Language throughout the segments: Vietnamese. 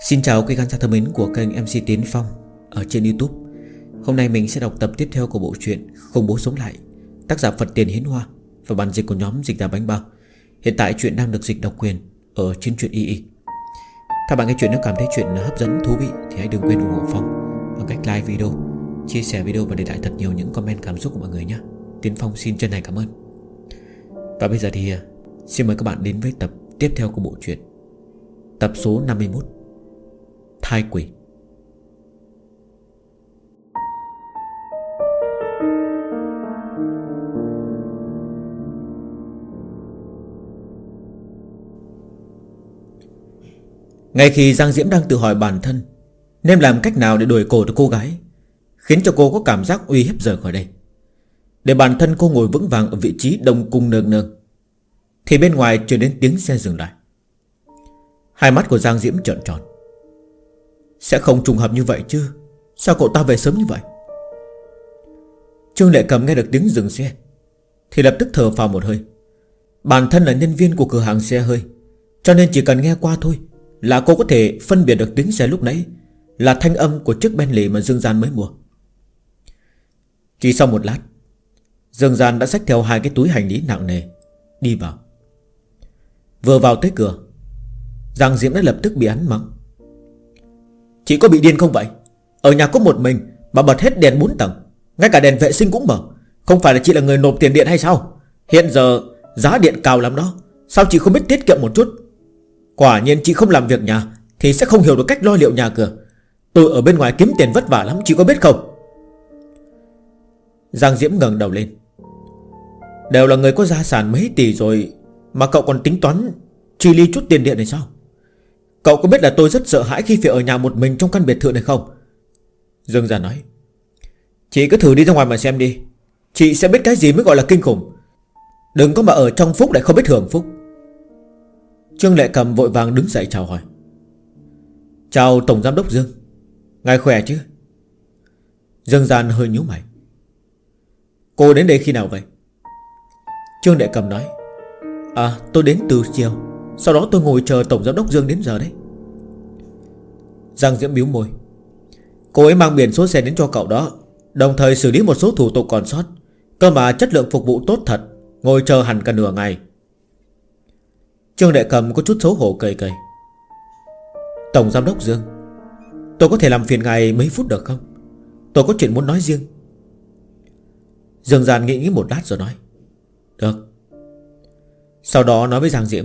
Xin chào quý khán giả thân mến của kênh MC Tiến Phong ở trên YouTube. Hôm nay mình sẽ đọc tập tiếp theo của bộ truyện Không Bố Sống Lại, tác giả Phật Tiền Hiến Hoa và bản dịch của nhóm Dịch Đà Bánh Bao. Hiện tại truyện đang được dịch độc quyền ở trên truyện YY. Các bạn nghe truyện nếu cảm thấy truyện hấp dẫn, thú vị thì hãy đừng quên ủng hộ Phong bằng cách like video, chia sẻ video và để lại thật nhiều những comment cảm xúc của mọi người nhé. Tiến Phong xin chân thành cảm ơn. Và bây giờ thì xin mời các bạn đến với tập tiếp theo của bộ truyện, tập số 51, Thai Quỷ. Ngay khi Giang Diễm đang tự hỏi bản thân nên làm cách nào để đuổi cổ được cô gái, khiến cho cô có cảm giác uy hiếp rời khỏi đây, để bản thân cô ngồi vững vàng ở vị trí đông cung nương nương, thì bên ngoài truyền đến tiếng xe dừng lại. Hai mắt của Giang Diễm trợn tròn. Sẽ không trùng hợp như vậy chứ? Sao cậu ta về sớm như vậy? Trương Lệ Cầm nghe được tiếng dừng xe thì lập tức thở phào một hơi. Bản thân là nhân viên của cửa hàng xe hơi, cho nên chỉ cần nghe qua thôi là cô có thể phân biệt được tiếng xe lúc nãy là thanh âm của chiếc Bentley mà Dương Gian mới mua. Chỉ sau một lát, Dương Gian đã xách theo hai cái túi hành lý nặng nề đi vào. Vừa vào tới cửa, Giang Diễm đã lập tức bị hắn mắng. Chị có bị điên không vậy? Ở nhà có một mình mà bật hết đèn 4 tầng, ngay cả đèn vệ sinh cũng mở. Không phải là chị là người nộp tiền điện hay sao? Hiện giờ giá điện cao lắm đó, sao chị không biết tiết kiệm một chút? Quả nhiên chị không làm việc nhà thì sẽ không hiểu được cách lo liệu nhà cửa. Tôi ở bên ngoài kiếm tiền vất vả lắm, chị có biết không? Giang Diễm ngẩng đầu lên. Đều là người có gia sản mấy tỷ rồi mà cậu còn tính toán chi ly chút tiền điện này sao? Cậu có biết là tôi rất sợ hãi khi phải ở nhà một mình trong căn biệt thự này không? Dương Gia nói. Chị cứ thử đi ra ngoài mà xem đi, chị sẽ biết cái gì mới gọi là kinh khủng. Đừng có mà ở trong phúc lại không biết hưởng phúc. Trương Lệ Cầm vội vàng đứng dậy chào hỏi. Chào Tổng Giám đốc Dương, ngài khỏe chứ? Dương Gian hơi nhíu mày. Cô đến đây khi nào vậy? Trương Lệ Cầm nói. Tôi đến từ chiều, sau đó tôi ngồi chờ Tổng Giám đốc Dương đến giờ đấy. Giang Diễm bĩu môi. Cô ấy mang biển số xe đến cho cậu đó, đồng thời xử lý một số thủ tục còn sót. Cơ mà chất lượng phục vụ tốt thật, ngồi chờ hẳn cả nửa ngày. Trương Lệ Cầm có chút xấu hổ cười cười. Tổng Giám đốc Dương, tôi có thể làm phiền ngài mấy phút được không? Tôi có chuyện muốn nói riêng. Dương Gian nghĩ một lát rồi nói. Được. Sau đó nói với Giang Diễm.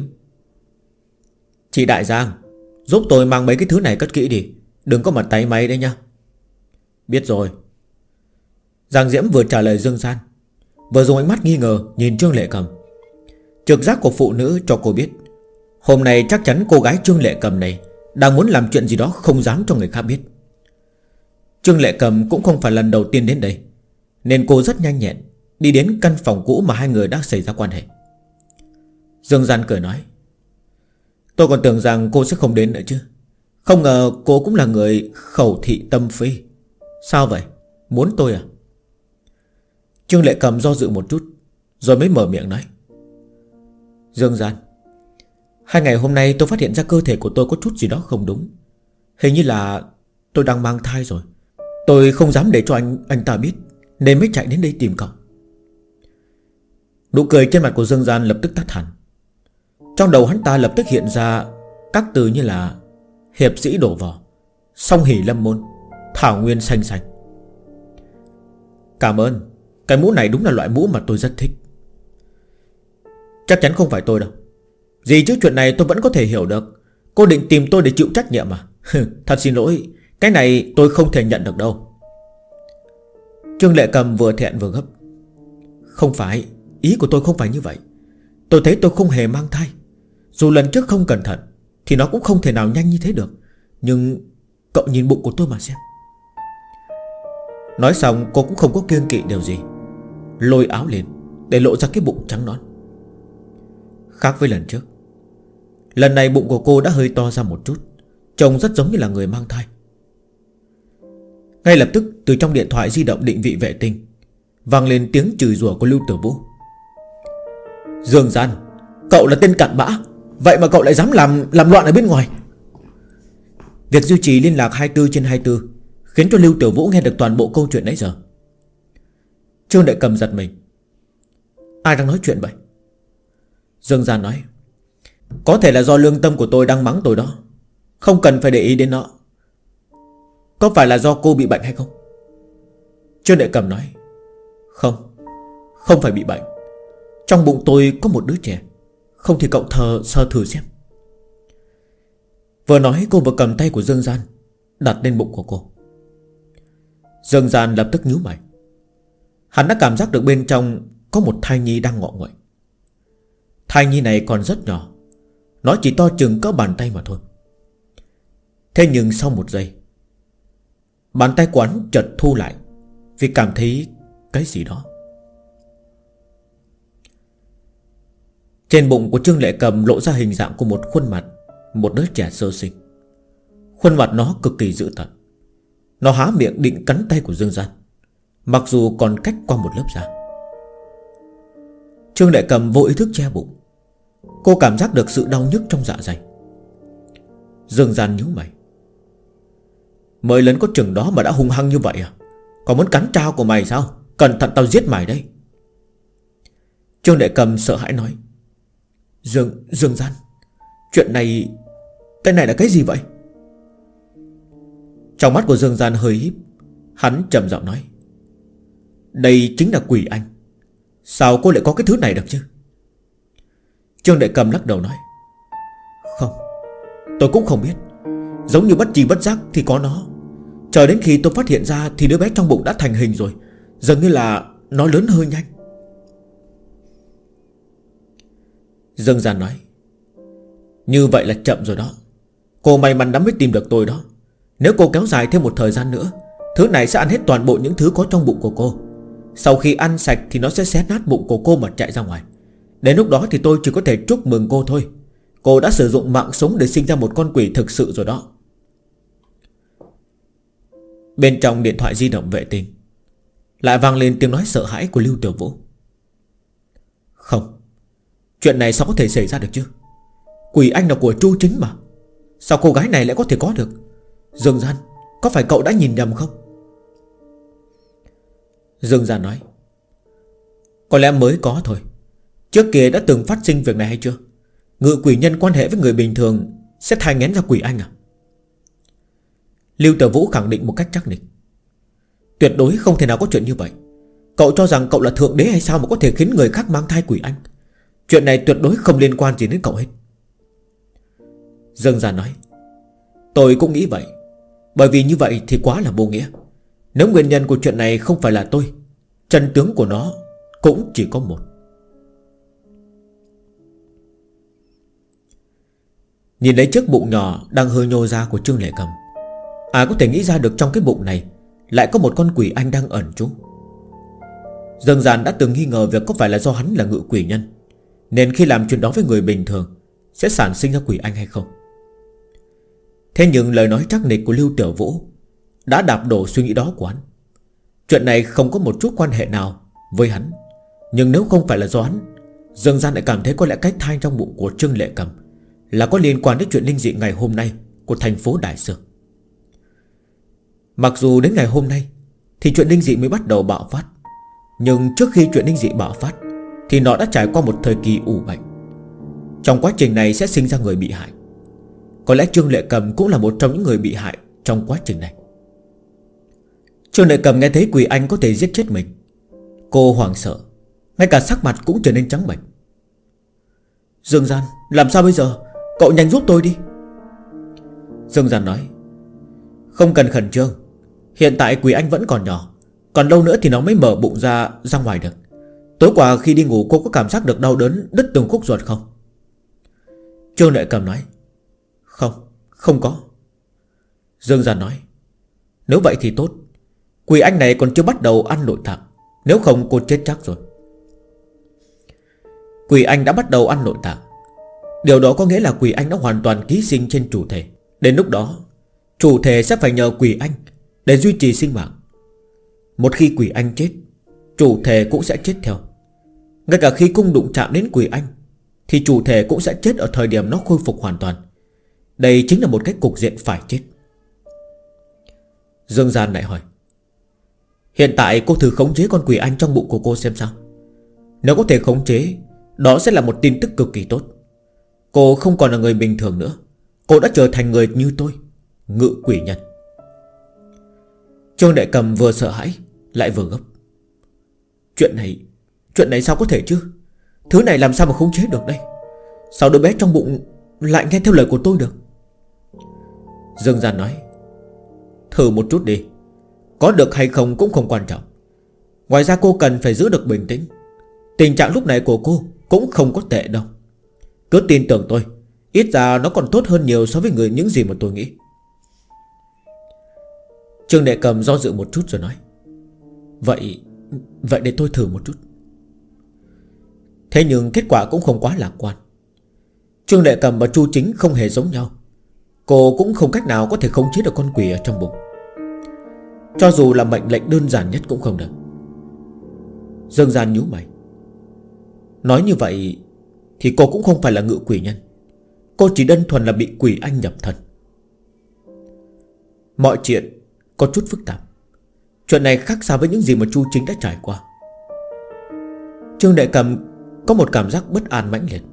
Chị Đại Giang, giúp tôi mang mấy cái thứ này cất kỹ đi, đừng có mặt tay máy đấy nha. Biết rồi. Giang Diễm vừa trả lời Dương Gian, vừa dùng ánh mắt nghi ngờ nhìn Trương Lệ Cầm. Trực giác của phụ nữ cho cô biết hôm nay chắc chắn cô gái Trương Lệ Cầm này đang muốn làm chuyện gì đó không dám cho người khác biết. Trương Lệ Cầm cũng không phải lần đầu tiên đến đây, nên cô rất nhanh nhẹn đi đến căn phòng cũ mà hai người đã xảy ra quan hệ. Dương Gian cười nói. Tôi còn tưởng rằng cô sẽ không đến nữa chứ, không ngờ cô cũng là người khẩu thị tâm phi. Sao vậy? Muốn tôi à? Trương Lệ Cầm do dự một chút rồi mới mở miệng nói. Dương Gian, 2 ngày hôm nay tôi phát hiện ra cơ thể của tôi có chút gì đó không đúng. Hình như là tôi đang mang thai rồi. Tôi không dám để cho anh ta biết, nên mới chạy đến đây tìm cậu. Nụ cười trên mặt của Dương Gian lập tức tắt hẳn. Trong đầu hắn ta lập tức hiện ra các từ như là hiệp sĩ đổ vỏ, song hỷ lâm môn, thảo nguyên xanh xanh. Cảm ơn, cái mũ này đúng là loại mũ mà tôi rất thích. Chắc chắn không phải tôi đâu. Gì chứ, chuyện này tôi vẫn có thể hiểu được. Cô định tìm tôi để chịu trách nhiệm à? Thật xin lỗi, cái này tôi không thể nhận được đâu. Trương Lệ Cầm vừa thẹn vừa gấp. Không phải, ý của tôi không phải như vậy. Tôi thấy tôi không hề mang thai. Dù lần trước không cẩn thận thì nó cũng không thể nào nhanh như thế được. Nhưng cậu nhìn bụng của tôi mà xem. Nói xong cô cũng không có kiêng kỵ điều gì, lôi áo lên để lộ ra cái bụng trắng nõn. Khác với lần trước, lần này bụng của cô đã hơi to ra một chút, trông rất giống như là người mang thai. Ngay lập tức từ trong điện thoại di động định vị vệ tinh vang lên tiếng chửi rủa của Lưu Tử Vũ. Dương Gian, cậu là tên cặn bã, vậy mà cậu lại dám làm loạn ở bên ngoài. Việc duy trì liên lạc 24/24 khiến cho Lưu Tiểu Vũ nghe được toàn bộ câu chuyện nãy giờ. Trương Đại Cầm giật mình. Ai đang nói chuyện vậy? Dương Gian nói, có thể là do lương tâm của tôi đang mắng tôi đó, không cần phải để ý đến nó. Có phải là do cô bị bệnh hay không? Trương Đại Cầm nói, không phải bị bệnh. Trong bụng tôi có một đứa trẻ. Không thì cậu sơ thử xem. Vừa nói cô vừa cầm tay của Dương Gian đặt lên bụng của cô. Dương Gian lập tức nhíu mày. Hắn đã cảm giác được bên trong có một thai nhi đang ngọ nguậy. Thai nhi này còn rất nhỏ, nó chỉ to chừng cỡ bàn tay mà thôi. Thế nhưng sau một giây, bàn tay của hắn chợt thu lại vì cảm thấy cái gì đó. Trên bụng của Trương Lệ Cầm lộ ra hình dạng của một khuôn mặt một đứa trẻ sơ sinh. Khuôn mặt nó cực kỳ dữ tợn. Nó há miệng định cắn tay của Dương Gian, mặc dù còn cách qua một lớp da. Trương Lệ Cầm vô ý thức che bụng. Cô cảm giác được sự đau nhức trong dạ dày. Dương Gian nhíu mày. Mới lớn có chừng đó mà đã hung hăng như vậy à? Còn muốn cắn trao của mày sao? Cẩn thận tao giết mày đây. Trương Lệ Cầm sợ hãi nói, Dương Gian, chuyện này, cái này là cái gì vậy? Trong mắt của Dương Gian hơi híp. Hắn trầm giọng nói, đây chính là quỷ anh. Sao cô lại có cái thứ này được chứ? Trương Đại Cầm lắc đầu nói, không, tôi cũng không biết. Giống như bất tri bất giác thì có nó. Chờ đến khi tôi phát hiện ra thì đứa bé trong bụng đã thành hình rồi. Dường như là nó lớn hơi nhanh. Dương Gian nói, như vậy là chậm rồi đó. Cô may mắn lắm mới tìm được tôi đó. Nếu cô kéo dài thêm một thời gian nữa, thứ này sẽ ăn hết toàn bộ những thứ có trong bụng của cô. Sau khi ăn sạch thì nó sẽ xé nát bụng của cô mà chạy ra ngoài. Đến lúc đó thì tôi chỉ có thể chúc mừng cô thôi. Cô đã sử dụng mạng sống để sinh ra một con quỷ thực sự rồi đó. Bên trong điện thoại di động vệ tinh lại vang lên tiếng nói sợ hãi của Lưu Tiểu Vũ. Không, chuyện này sao có thể xảy ra được chứ? Quỷ anh là của Chu Chính mà. Sao cô gái này lại có thể có được? Dương Gian, có phải cậu đã nhìn nhầm không? Dương Gian nói, có lẽ mới có thôi. Trước kia đã từng phát sinh việc này hay chưa? Ngự quỷ nhân quan hệ với người bình thường sẽ thai nghén ra quỷ anh à? Lưu Tiểu Vũ khẳng định một cách chắc nịch, tuyệt đối không thể nào có chuyện như vậy. Cậu cho rằng cậu là thượng đế hay sao mà có thể khiến người khác mang thai quỷ anh? Chuyện này tuyệt đối không liên quan gì đến cậu hết. Dương Gian nói, tôi cũng nghĩ vậy. Bởi vì như vậy thì quá là vô nghĩa. Nếu nguyên nhân của chuyện này không phải là tôi, chân tướng của nó cũng chỉ có một. Nhìn lấy chiếc bụng nhỏ đang hơi nhô ra của Trương Lệ Cầm, ai có thể nghĩ ra được trong cái bụng này lại có một con quỷ anh đang ẩn trú. Dương Gian đã từng nghi ngờ việc có phải là do hắn là ngự quỷ nhân, nên khi làm chuyện đó với người bình thường sẽ sản sinh ra quỷ anh hay không. Thế nhưng lời nói chắc nịch của Lưu Tiểu Vũ đã đạp đổ suy nghĩ đó của hắn. Chuyện này không có một chút quan hệ nào với hắn. Nhưng nếu không phải là do hắn, Dương Gian lại cảm thấy có lẽ cái thai trong bụng của Trương Lệ Cầm là có liên quan đến chuyện linh dị ngày hôm nay của thành phố Đại Sương. Mặc dù đến ngày hôm nay thì chuyện linh dị mới bắt đầu bạo phát, nhưng trước khi chuyện linh dị bạo phát thì nó đã trải qua một thời kỳ ủ bệnh. Trong quá trình này sẽ sinh ra người bị hại. Có lẽ Trương Lệ Cầm cũng là một trong những người bị hại trong quá trình này. Trương Lệ Cầm nghe thấy quỷ anh có thể giết chết mình, cô hoảng sợ, ngay cả sắc mặt cũng trở nên trắng bệch. Dương Gian, làm sao bây giờ? Cậu nhanh giúp tôi đi. Dương Gian nói, không cần khẩn trương. Hiện tại quỷ anh vẫn còn nhỏ, còn lâu nữa thì nó mới mở bụng ra ngoài được. Tối qua khi đi ngủ cô có cảm giác được đau đớn đứt từng khúc ruột không? Trương Lệ Cầm nói, không có. Dương Gian nói, nếu vậy thì tốt. Quỷ anh này còn chưa bắt đầu ăn nội tạng, nếu không cô chết chắc rồi. Quỷ anh đã bắt đầu ăn nội tạng. Điều đó có nghĩa là quỷ anh đã hoàn toàn ký sinh trên chủ thể. Đến lúc đó chủ thể sẽ phải nhờ quỷ anh để duy trì sinh mạng. Một khi quỷ anh chết, chủ thể cũng sẽ chết theo. Ngay cả khi cung đụng chạm đến quỷ anh thì chủ thể cũng sẽ chết ở thời điểm nó khôi phục hoàn toàn. Đây chính là một cái cục diện phải chết. Dương Gian lại hỏi: Hiện tại cô thử khống chế con quỷ anh trong bụng của cô xem sao. Nếu có thể khống chế, đó sẽ là một tin tức cực kỳ tốt. Cô không còn là người bình thường nữa. Cô đã trở thành người như tôi, ngự quỷ nhân. Trương Đại Cầm vừa sợ hãi lại vừa gấp. Chuyện này sao có thể chứ? Thứ này làm sao mà khống chế được đây? Sao đứa bé trong bụng lại nghe theo lời của tôi được? Dương Gian nói: Thử một chút đi. Có được hay không cũng không quan trọng. Ngoài ra cô cần phải giữ được bình tĩnh. Tình trạng lúc này của cô cũng không có tệ đâu. Cứ tin tưởng tôi. Ít ra nó còn tốt hơn nhiều so với những gì mà tôi nghĩ. Trương Đại Cầm do dự một chút rồi nói: Vậy để tôi thử một chút. Thế nhưng kết quả cũng không quá lạc quan. Trương Đại Cầm và Chu Chính không hề giống nhau. Cô cũng không cách nào có thể khống chế được con quỷ ở trong bụng. Cho dù là mệnh lệnh đơn giản nhất cũng không được. Dương Gian nhíu mày. Nói như vậy thì cô cũng không phải là ngự quỷ nhân. Cô chỉ đơn thuần là bị quỷ anh nhập thân. Mọi chuyện có chút phức tạp. Chuyện này khác xa với những gì mà Chu Chính đã trải qua. Trương Đại Cầm có một cảm giác bất an mãnh liệt.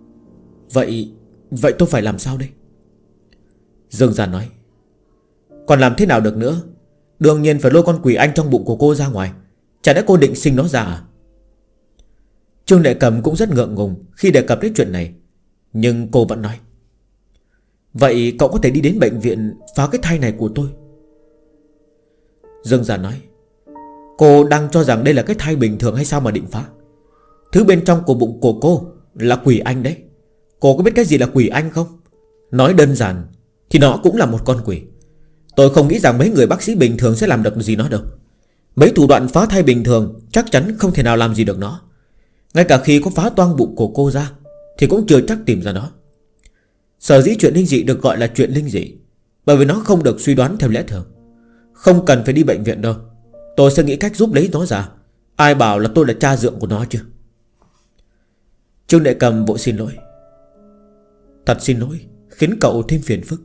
Vậy tôi phải làm sao đây? Dương Gian nói: Còn làm thế nào được nữa? Đương nhiên phải lôi con quỷ anh trong bụng của cô ra ngoài. Chả lẽ cô định sinh nó ra à? Trương Đại Cầm cũng rất ngượng ngùng khi đề cập đến chuyện này. Nhưng cô vẫn nói: Vậy cậu có thể đi đến bệnh viện phá cái thai này của tôi. Dương Gian nói: Cô đang cho rằng đây là cái thai bình thường hay sao mà định phá? Thứ bên trong của bụng của cô là quỷ anh đấy. Cô có biết cái gì là quỷ anh không? Nói đơn giản thì nó cũng là một con quỷ. Tôi không nghĩ rằng mấy người bác sĩ bình thường sẽ làm được gì nó đâu. Mấy thủ đoạn phá thai bình thường chắc chắn không thể nào làm gì được nó. Ngay cả khi có phá toang bụng của cô ra thì cũng chưa chắc tìm ra nó. Sở dĩ chuyện linh dị được gọi là chuyện linh dị bởi vì nó không được suy đoán theo lẽ thường. Không cần phải đi bệnh viện đâu. Tôi sẽ nghĩ cách giúp lấy nó ra. Ai bảo là tôi là cha dượng của nó chứ? Trương Đại Cầm vội xin lỗi: Thật xin lỗi, khiến cậu thêm phiền phức.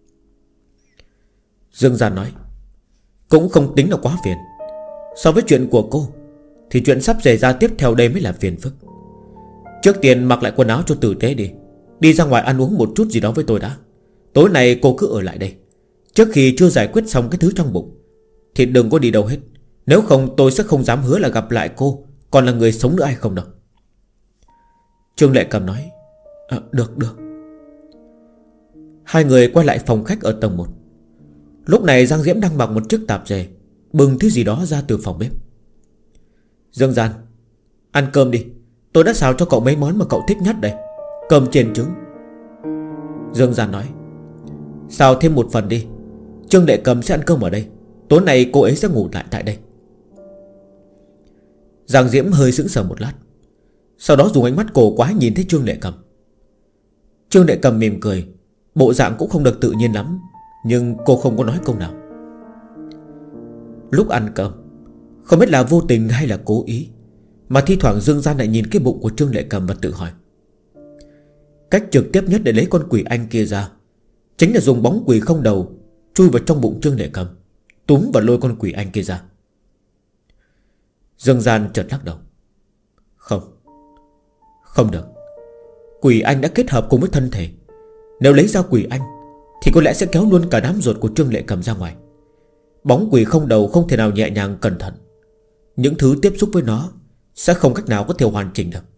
Dương Gian nói: Cũng không tính là quá phiền. So với chuyện của cô thì chuyện sắp xảy ra tiếp theo đây mới là phiền phức. Trước tiên mặc lại quần áo cho tử tế đi. Đi ra ngoài ăn uống một chút gì đó với tôi đã. Tối nay cô cứ ở lại đây. Trước khi chưa giải quyết xong cái thứ trong bụng thì đừng có đi đâu hết. Nếu không tôi sẽ không dám hứa là gặp lại cô còn là người sống nữa hay không đâu. Trương Lệ Cầm nói: Được. Hai người quay lại phòng khách ở tầng 1. Lúc này Giang Diễm đang mặc một chiếc tạp dề, bưng thứ gì đó ra từ phòng bếp. Dương Gian, ăn cơm đi. Tôi đã xào cho cậu mấy món mà cậu thích nhất đây. Cơm chiên trứng. Dương Gian nói: Xào thêm một phần đi. Trương Đệ Cầm sẽ ăn cơm ở đây. Tối nay cô ấy sẽ ngủ lại tại đây. Giang Diễm hơi sững sờ một lát, sau đó dùng ánh mắt cổ quái nhìn thấy Trương Đệ Cầm. Trương Đệ Cầm mỉm cười, bộ dạng cũng không được tự nhiên lắm, nhưng cô không có nói câu nào. Lúc ăn cơm, không biết là vô tình hay là cố ý, mà thi thoảng Dương Gian lại nhìn cái bụng của Trương Đệ Cầm và tự hỏi: cách trực tiếp nhất để lấy con quỷ anh kia ra chính là dùng bóng quỷ không đầu chui vào trong bụng Trương Đệ Cầm, túm và lôi con quỷ anh kia ra. Dương Gian chợt lắc đầu: Không được. Quỷ anh đã kết hợp cùng với thân thể. Nếu lấy ra quỷ anh thì có lẽ sẽ kéo luôn cả đám ruột của Trương Lệ Cầm ra ngoài. Bóng quỷ không đầu không thể nào nhẹ nhàng cẩn thận. Những thứ tiếp xúc với nó sẽ không cách nào có thể hoàn chỉnh được.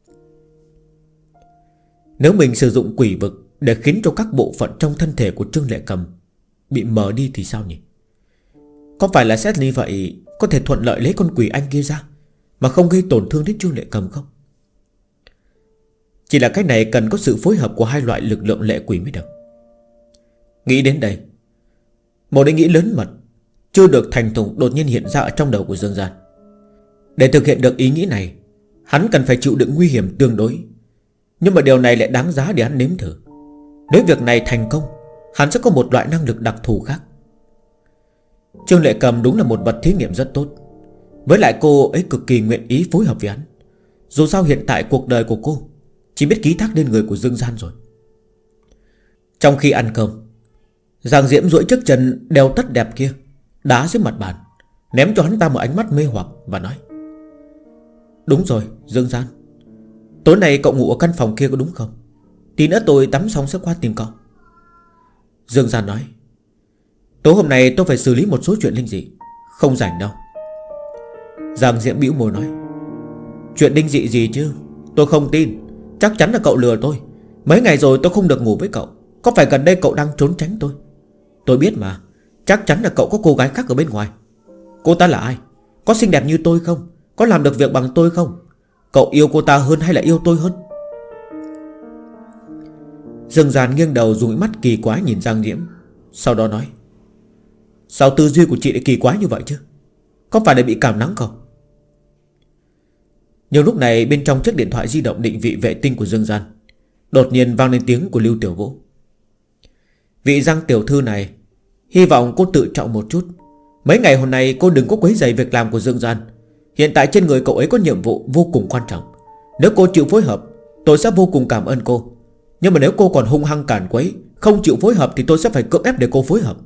Nếu mình sử dụng quỷ vực để khiến cho các bộ phận trong thân thể của Trương Lệ Cầm bị mờ đi thì sao nhỉ? Có phải là xét như vậy có thể thuận lợi lấy con quỷ anh kia ra mà không gây tổn thương đến Trương Lệ Cầm không? Chỉ là cái này cần có sự phối hợp của hai loại lực lượng lệ quỷ mới được. Nghĩ đến đây, một ý nghĩ lớn mật chưa được thành thục đột nhiên hiện ra ở trong đầu của Dương Gian. Để thực hiện được ý nghĩ này, hắn cần phải chịu đựng nguy hiểm tương đối. Nhưng mà điều này lại đáng giá để hắn nếm thử. Nếu việc này thành công, hắn sẽ có một loại năng lực đặc thù khác. Trương Lệ Cầm đúng là một vật thí nghiệm rất tốt. Với lại cô ấy cực kỳ nguyện ý phối hợp với hắn. Dù sao hiện tại cuộc đời của cô chỉ biết ký thác lên người của Dương Gian rồi. Trong khi ăn cơm, Giang Diễm duỗi chiếc chân đeo tất đẹp kia đá dưới mặt bàn, ném cho hắn ta một ánh mắt mê hoặc và nói: Đúng rồi Dương Gian, tối nay cậu ngủ ở căn phòng kia có đúng không? Tí nữa tôi tắm xong sẽ qua tìm cậu. Dương Gian nói: Tối hôm nay tôi phải xử lý một số chuyện linh dị, không rảnh đâu. Giang Diễm bĩu môi nói: Chuyện linh dị gì chứ? Tôi không tin. Chắc chắn là cậu lừa tôi. Mấy ngày rồi tôi không được ngủ với cậu. Có phải gần đây cậu đang trốn tránh tôi? Tôi biết mà. Chắc chắn là cậu có cô gái khác ở bên ngoài. Cô ta là ai? Có xinh đẹp như tôi không? Có làm được việc bằng tôi không? Cậu yêu cô ta hơn hay là yêu tôi hơn? Dương Gian nghiêng đầu dùng ánh mắt kỳ quái nhìn Giang Diễm, sau đó nói: Sao tư duy của chị lại kỳ quái như vậy chứ? Có phải là bị cảm nắng không? Nhưng lúc này bên trong chiếc điện thoại di động định vị vệ tinh của Dương Gian đột nhiên vang lên tiếng của Lưu Tiểu Vũ: Vị Giang tiểu thư này, hy vọng cô tự trọng một chút. Mấy ngày hôm nay cô đừng có quấy rầy việc làm của Dương Gian. Hiện tại trên người cậu ấy có nhiệm vụ vô cùng quan trọng. Nếu cô chịu phối hợp, tôi sẽ vô cùng cảm ơn cô. Nhưng mà nếu cô còn hung hăng cản quấy, không chịu phối hợp, thì tôi sẽ phải cưỡng ép để cô phối hợp.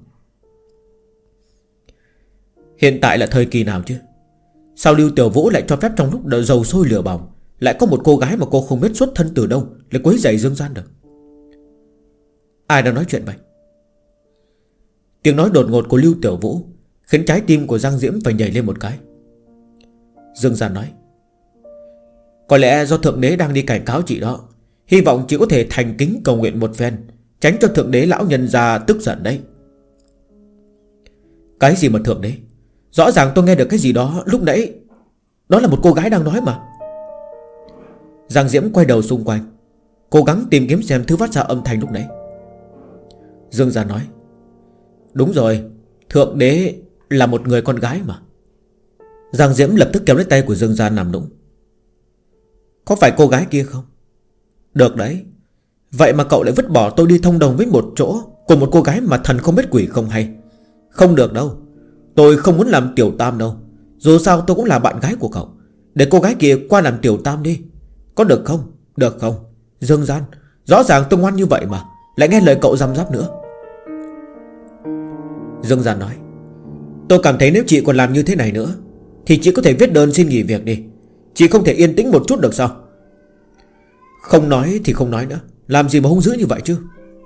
Hiện tại là thời kỳ nào chứ? Sao Lưu Tiểu Vũ lại cho phép trong lúc dầu sôi lửa bỏng lại có một cô gái mà cô không biết xuất thân từ đâu lại quấy rầy Dương Gian được? Ai đang nói chuyện vậy? Tiếng nói đột ngột của Lưu Tiểu Vũ khiến trái tim của Giang Diễm phải nhảy lên một cái. Dương Gian nói: Có lẽ do Thượng Đế đang đi cảnh cáo chị đó. Hy vọng chị có thể thành kính cầu nguyện một phen, tránh cho Thượng Đế lão nhân ra tức giận đấy. Cái gì mà Thượng Đế? Rõ ràng tôi nghe được cái gì đó lúc nãy. Đó là một cô gái đang nói mà. Giang Diễm quay đầu xung quanh, cố gắng tìm kiếm xem thứ phát ra âm thanh lúc nãy. Dương Gian nói: Đúng rồi, Thượng Đế là một người con gái mà. Giang Diễm lập tức kéo lấy tay của Dương Gian nằm nũng: Có phải cô gái kia không? Được đấy. Vậy mà cậu lại vứt bỏ tôi đi thông đồng với một chỗ của một cô gái mà thần không biết quỷ không hay. Không được đâu. Tôi không muốn làm tiểu tam đâu. Dù sao tôi cũng là bạn gái của cậu. Để cô gái kia qua làm tiểu tam đi. Có được không? Được không? Dương Gian, rõ ràng tôi ngoan như vậy mà lại nghe lời cậu răm rắp nữa. Dương Gian nói: Tôi cảm thấy nếu chị còn làm như thế này nữa thì chị có thể viết đơn xin nghỉ việc đi. Chị không thể yên tĩnh một chút được sao? Không nói thì không nói nữa. Làm gì mà hung dữ như vậy chứ?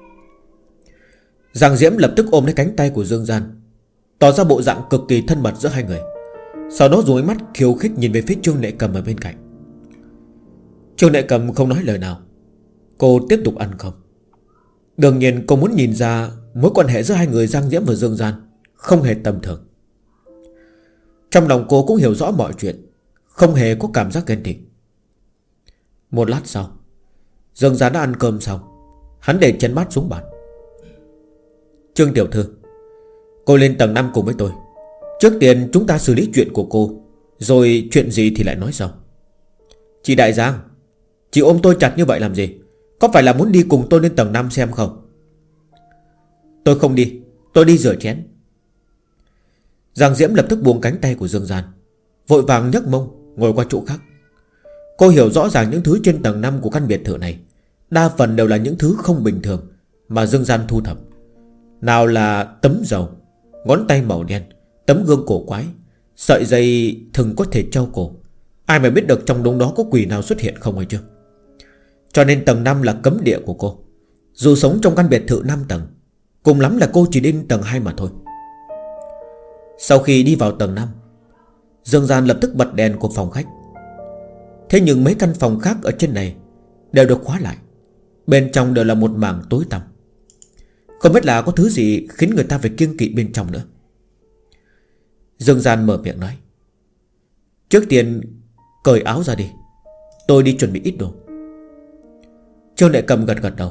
Giang Diễm lập tức ôm lấy cánh tay của Dương Gian, tỏ ra bộ dạng cực kỳ thân mật giữa hai người. Sau đó dùng ánh mắt khiêu khích nhìn về phía Trương Lệ Cầm ở bên cạnh. Trương Lệ Cầm không nói lời nào. Cô tiếp tục ăn cơm. Đương nhiên cô muốn nhìn ra mối quan hệ giữa hai người Giang Diễm và Dương Gian không hề tầm thường. Trong lòng cô cũng hiểu rõ mọi chuyện, không hề có cảm giác ghen tị. Một lát sau, Dương Gian đã ăn cơm xong. Hắn để chén bát xuống bàn. Trương tiểu thư, cô lên tầng 5 cùng với tôi. Trước tiên chúng ta xử lý chuyện của cô, rồi chuyện gì thì lại nói sau. Chị Đại Giang, chị ôm tôi chặt như vậy làm gì? Có phải là muốn đi cùng tôi lên tầng 5 xem không? Tôi không đi, tôi đi rửa chén. Giang Diễm lập tức buông cánh tay của Dương Gian, vội vàng nhấc mông ngồi qua chỗ khác. Cô hiểu rõ ràng những thứ trên tầng 5 của căn biệt thự này đa phần đều là những thứ không bình thường mà Dương Gian thu thập. Nào là tấm dầu, ngón tay màu đen, tấm gương cổ quái, sợi dây thừng có thể treo cổ. Ai mà biết được trong đống đó có quỷ nào xuất hiện không hay chưa? Cho nên tầng 5 là cấm địa của cô. Dù sống trong căn biệt thự 5 tầng, cùng lắm là cô chỉ đến tầng 2 mà thôi. Sau khi đi vào tầng 5, Dương Gian lập tức bật đèn của phòng khách. Thế nhưng mấy căn phòng khác ở trên này đều được khóa lại. Bên trong đều là một mảng tối tăm. Không biết là có thứ gì khiến người ta phải kiêng kỵ bên trong nữa. Dương Gian mở miệng nói: Trước tiên cởi áo ra đi, tôi đi chuẩn bị ít đồ. Trương Lệ Cầm gật gật đầu.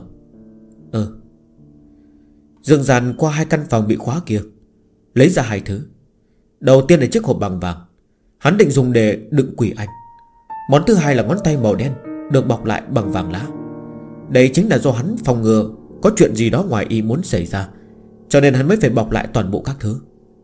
Dương Gian qua hai căn phòng bị khóa kia, lấy ra hai thứ. Đầu tiên là chiếc hộp bằng vàng, hắn định dùng để đựng quỷ anh. Món thứ hai là ngón tay màu đen được bọc lại bằng vàng lá. Đây chính là do hắn phòng ngừa có chuyện gì đó ngoài ý muốn xảy ra, cho nên hắn mới phải bọc lại toàn bộ các thứ.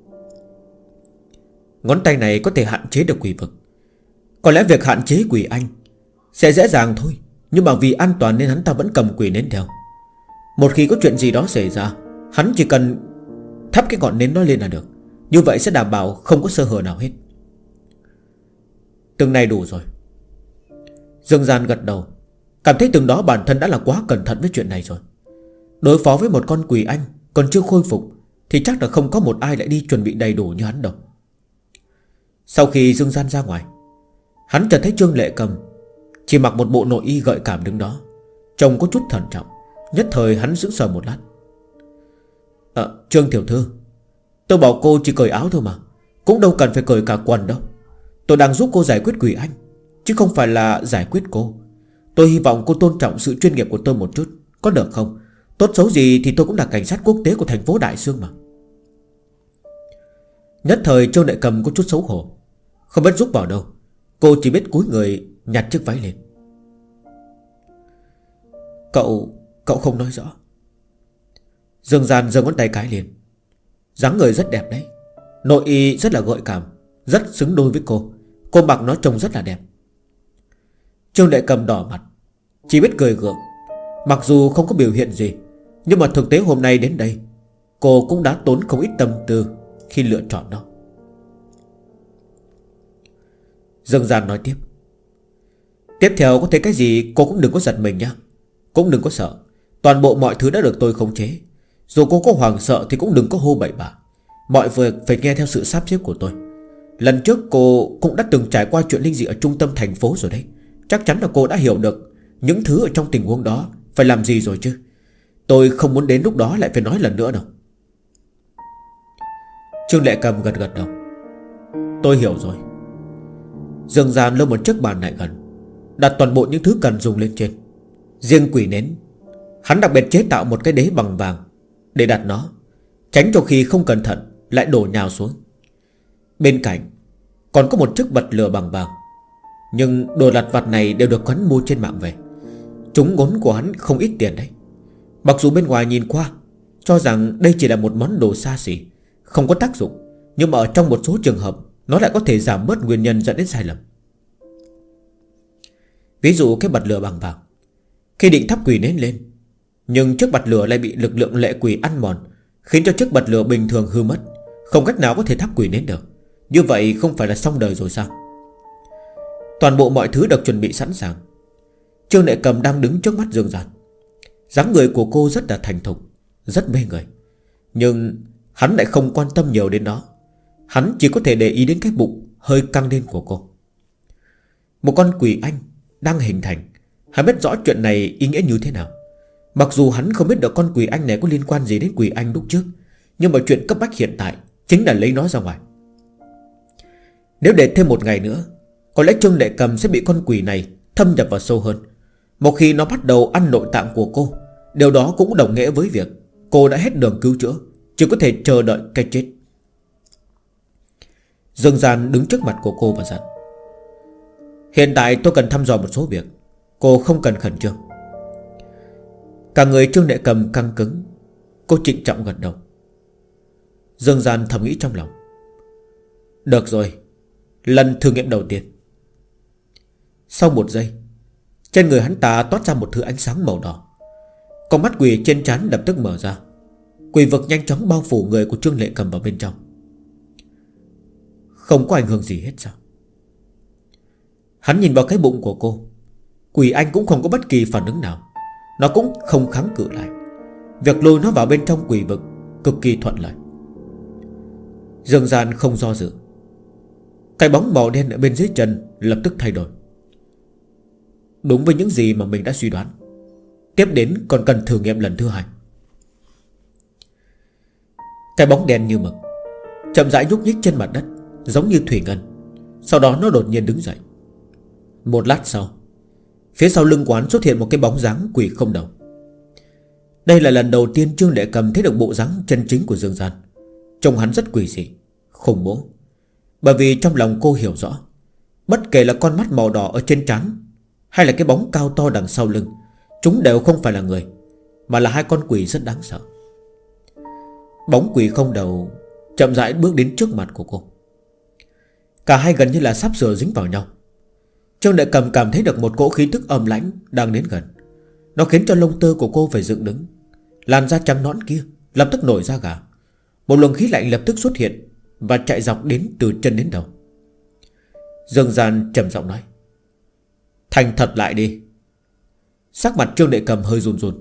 Ngón tay này có thể hạn chế được quỷ vực. Có lẽ việc hạn chế quỷ anh sẽ dễ dàng thôi, nhưng mà vì an toàn nên hắn ta vẫn cầm quỷ nến theo. Một khi có chuyện gì đó xảy ra, hắn chỉ cần thắp cái ngọn nến đó lên là được. Như vậy sẽ đảm bảo không có sơ hở nào hết. Từng này đủ rồi. Dương Gian gật đầu, cảm thấy từng đó bản thân đã là quá cẩn thận với chuyện này rồi. Đối phó với một con quỷ anh còn chưa khôi phục thì chắc là không có một ai lại đi chuẩn bị đầy đủ như hắn đâu. Sau khi Dương Gian ra ngoài, hắn chợt thấy Trương Lệ Cầm chỉ mặc một bộ nội y gợi cảm đứng đó, trông có chút thận trọng. Nhất thời hắn sững sờ một lát. Trương tiểu thư, tôi bảo cô chỉ cởi áo thôi mà, cũng đâu cần phải cởi cả quần đâu. Tôi đang giúp cô giải quyết quỷ anh, chứ không phải là giải quyết cô. Tôi hy vọng cô tôn trọng sự chuyên nghiệp của tôi một chút, có được không? Tốt xấu gì thì tôi cũng là cảnh sát quốc tế của thành phố Đại Sương mà. Nhất thời Trương Đại Cầm có chút xấu hổ, không biết giúp vào đâu. Cô chỉ biết cúi người nhặt chiếc váy lên. Cậu không nói rõ. Dương Gian giơ ngón tay cái lên. Dáng người rất đẹp đấy, nội y rất là gợi cảm, rất xứng đôi với cô. Cô mặc nó trông rất là đẹp. Trương Đại Cầm đỏ mặt, chỉ biết cười gượng. Mặc dù không có biểu hiện gì, nhưng mà thực tế hôm nay đến đây, cô cũng đã tốn không ít tâm tư khi lựa chọn nó. Dương Gian nói tiếp. Tiếp theo có thấy cái gì cô cũng đừng có giật mình nhá, cũng đừng có sợ. Toàn bộ mọi thứ đã được tôi khống chế. Dù cô có hoảng sợ thì cũng đừng có hô bậy bạ. Mọi việc phải nghe theo sự sắp xếp của tôi. Lần trước cô cũng đã từng trải qua chuyện linh dị ở trung tâm thành phố rồi đấy. Chắc chắn là cô đã hiểu được những thứ ở trong tình huống đó phải làm gì rồi chứ. Tôi không muốn đến lúc đó lại phải nói lần nữa đâu. Trương Lệ Cầm gật gật đầu. Tôi hiểu rồi. Dương Gian lôi một chiếc bàn lại gần, đặt toàn bộ những thứ cần dùng lên trên. Riêng quỷ nến, hắn đặc biệt chế tạo một cái đế bằng vàng để đặt nó, tránh cho khi không cẩn thận lại đổ nhào xuống. Bên cạnh còn có một chiếc bật lửa bằng vàng. Nhưng đồ lặt vặt này đều được hắn mua trên mạng về. Chúng ngốn của hắn không ít tiền đấy. Mặc dù bên ngoài nhìn qua cho rằng đây chỉ là một món đồ xa xỉ, không có tác dụng, nhưng mà ở trong một số trường hợp nó lại có thể giảm bớt nguyên nhân dẫn đến sai lầm. Ví dụ cái bật lửa bằng vàng, khi định thắp quỷ nến lên, nhưng chiếc bật lửa lại bị lực lượng lệ quỷ ăn mòn, khiến cho chiếc bật lửa bình thường hư mất, không cách nào có thể thắp quỷ nến được. Như vậy không phải là xong đời rồi sao? Toàn bộ mọi thứ được chuẩn bị sẵn sàng. Trương Lệ Cầm đang đứng trước mắt Dương Gian. Dáng người của cô rất là thành thục, rất mê người. Nhưng hắn lại không quan tâm nhiều đến nó. Hắn chỉ có thể để ý đến cái bụng hơi căng lên của cô. Một con quỷ anh đang hình thành. Hắn biết rõ chuyện này ý nghĩa như thế nào. Mặc dù hắn không biết được con quỷ anh này có liên quan gì đến quỷ anh lúc trước, nhưng mà chuyện cấp bách hiện tại chính là lấy nó ra ngoài. Nếu để thêm một ngày nữa, có lẽ Trương Lệ Cầm sẽ bị con quỷ này thâm nhập vào sâu hơn. Một khi nó bắt đầu ăn nội tạng của cô, điều đó cũng đồng nghĩa với việc cô đã hết đường cứu chữa, chỉ có thể chờ đợi cái chết. Dương Gian đứng trước mặt của cô và dặn. Hiện tại tôi cần thăm dò một số việc, cô không cần khẩn trương. Cả người Trương Lệ Cầm căng cứng. Cô trịnh trọng gật đầu. Dương Gian thầm nghĩ trong lòng. Được rồi, lần thử nghiệm đầu tiên. Sau một giây, trên người hắn ta toát ra một thứ ánh sáng màu đỏ. Con mắt quỷ trên trán lập tức mở ra. Quỷ vực nhanh chóng bao phủ người của Trương Lệ Cầm vào bên trong. Không có ảnh hưởng gì hết sao? Hắn nhìn vào cái bụng của cô. Quỷ anh cũng không có bất kỳ phản ứng nào. Nó cũng không kháng cự lại. Việc lôi nó vào bên trong quỷ vực cực kỳ thuận lợi. Dương Gian không do dự. Cái bóng màu đen ở bên dưới chân lập tức thay đổi. Đúng với những gì mà mình đã suy đoán. Tiếp đến còn cần thử nghiệm lần thứ hai. Cái bóng đen như mực chậm rãi nhúc nhích trên mặt đất, giống như thủy ngân. Sau đó nó đột nhiên đứng dậy. Một lát sau, phía sau lưng quán xuất hiện một cái bóng dáng quỷ không đầu. Đây là lần đầu tiên Trương Lệ Cầm thấy được bộ dáng chân chính của Dương Gian. Trông hắn rất quỷ dị, khủng bố. Bởi vì trong lòng cô hiểu rõ, bất kể là con mắt màu đỏ ở trên trán hay là cái bóng cao to đằng sau lưng, chúng đều không phải là người, mà là hai con quỷ rất đáng sợ. Bóng quỷ không đầu chậm rãi bước đến trước mặt của cô. Cả hai gần như là sắp sửa dính vào nhau. Trương Đại Cầm cảm thấy được một cỗ khí tức âm lãnh đang đến gần. Nó khiến cho lông tơ của cô phải dựng đứng. Làn da trắng nõn kia lập tức nổi da gà. Một luồng khí lạnh lập tức xuất hiện, và chạy dọc đến từ chân đến đầu. Dương Gian trầm giọng nói: thành thật lại đi. Sắc mặt Trương Đệ Cầm hơi run run.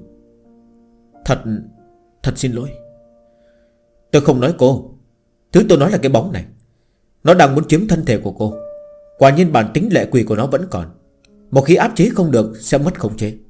Thật xin lỗi. Tôi không nói cô. Thứ tôi nói là cái bóng này. Nó đang muốn chiếm thân thể của cô. Quả nhiên bản tính lệ quỷ của nó vẫn còn. Một khi áp chế không được sẽ mất khống chế.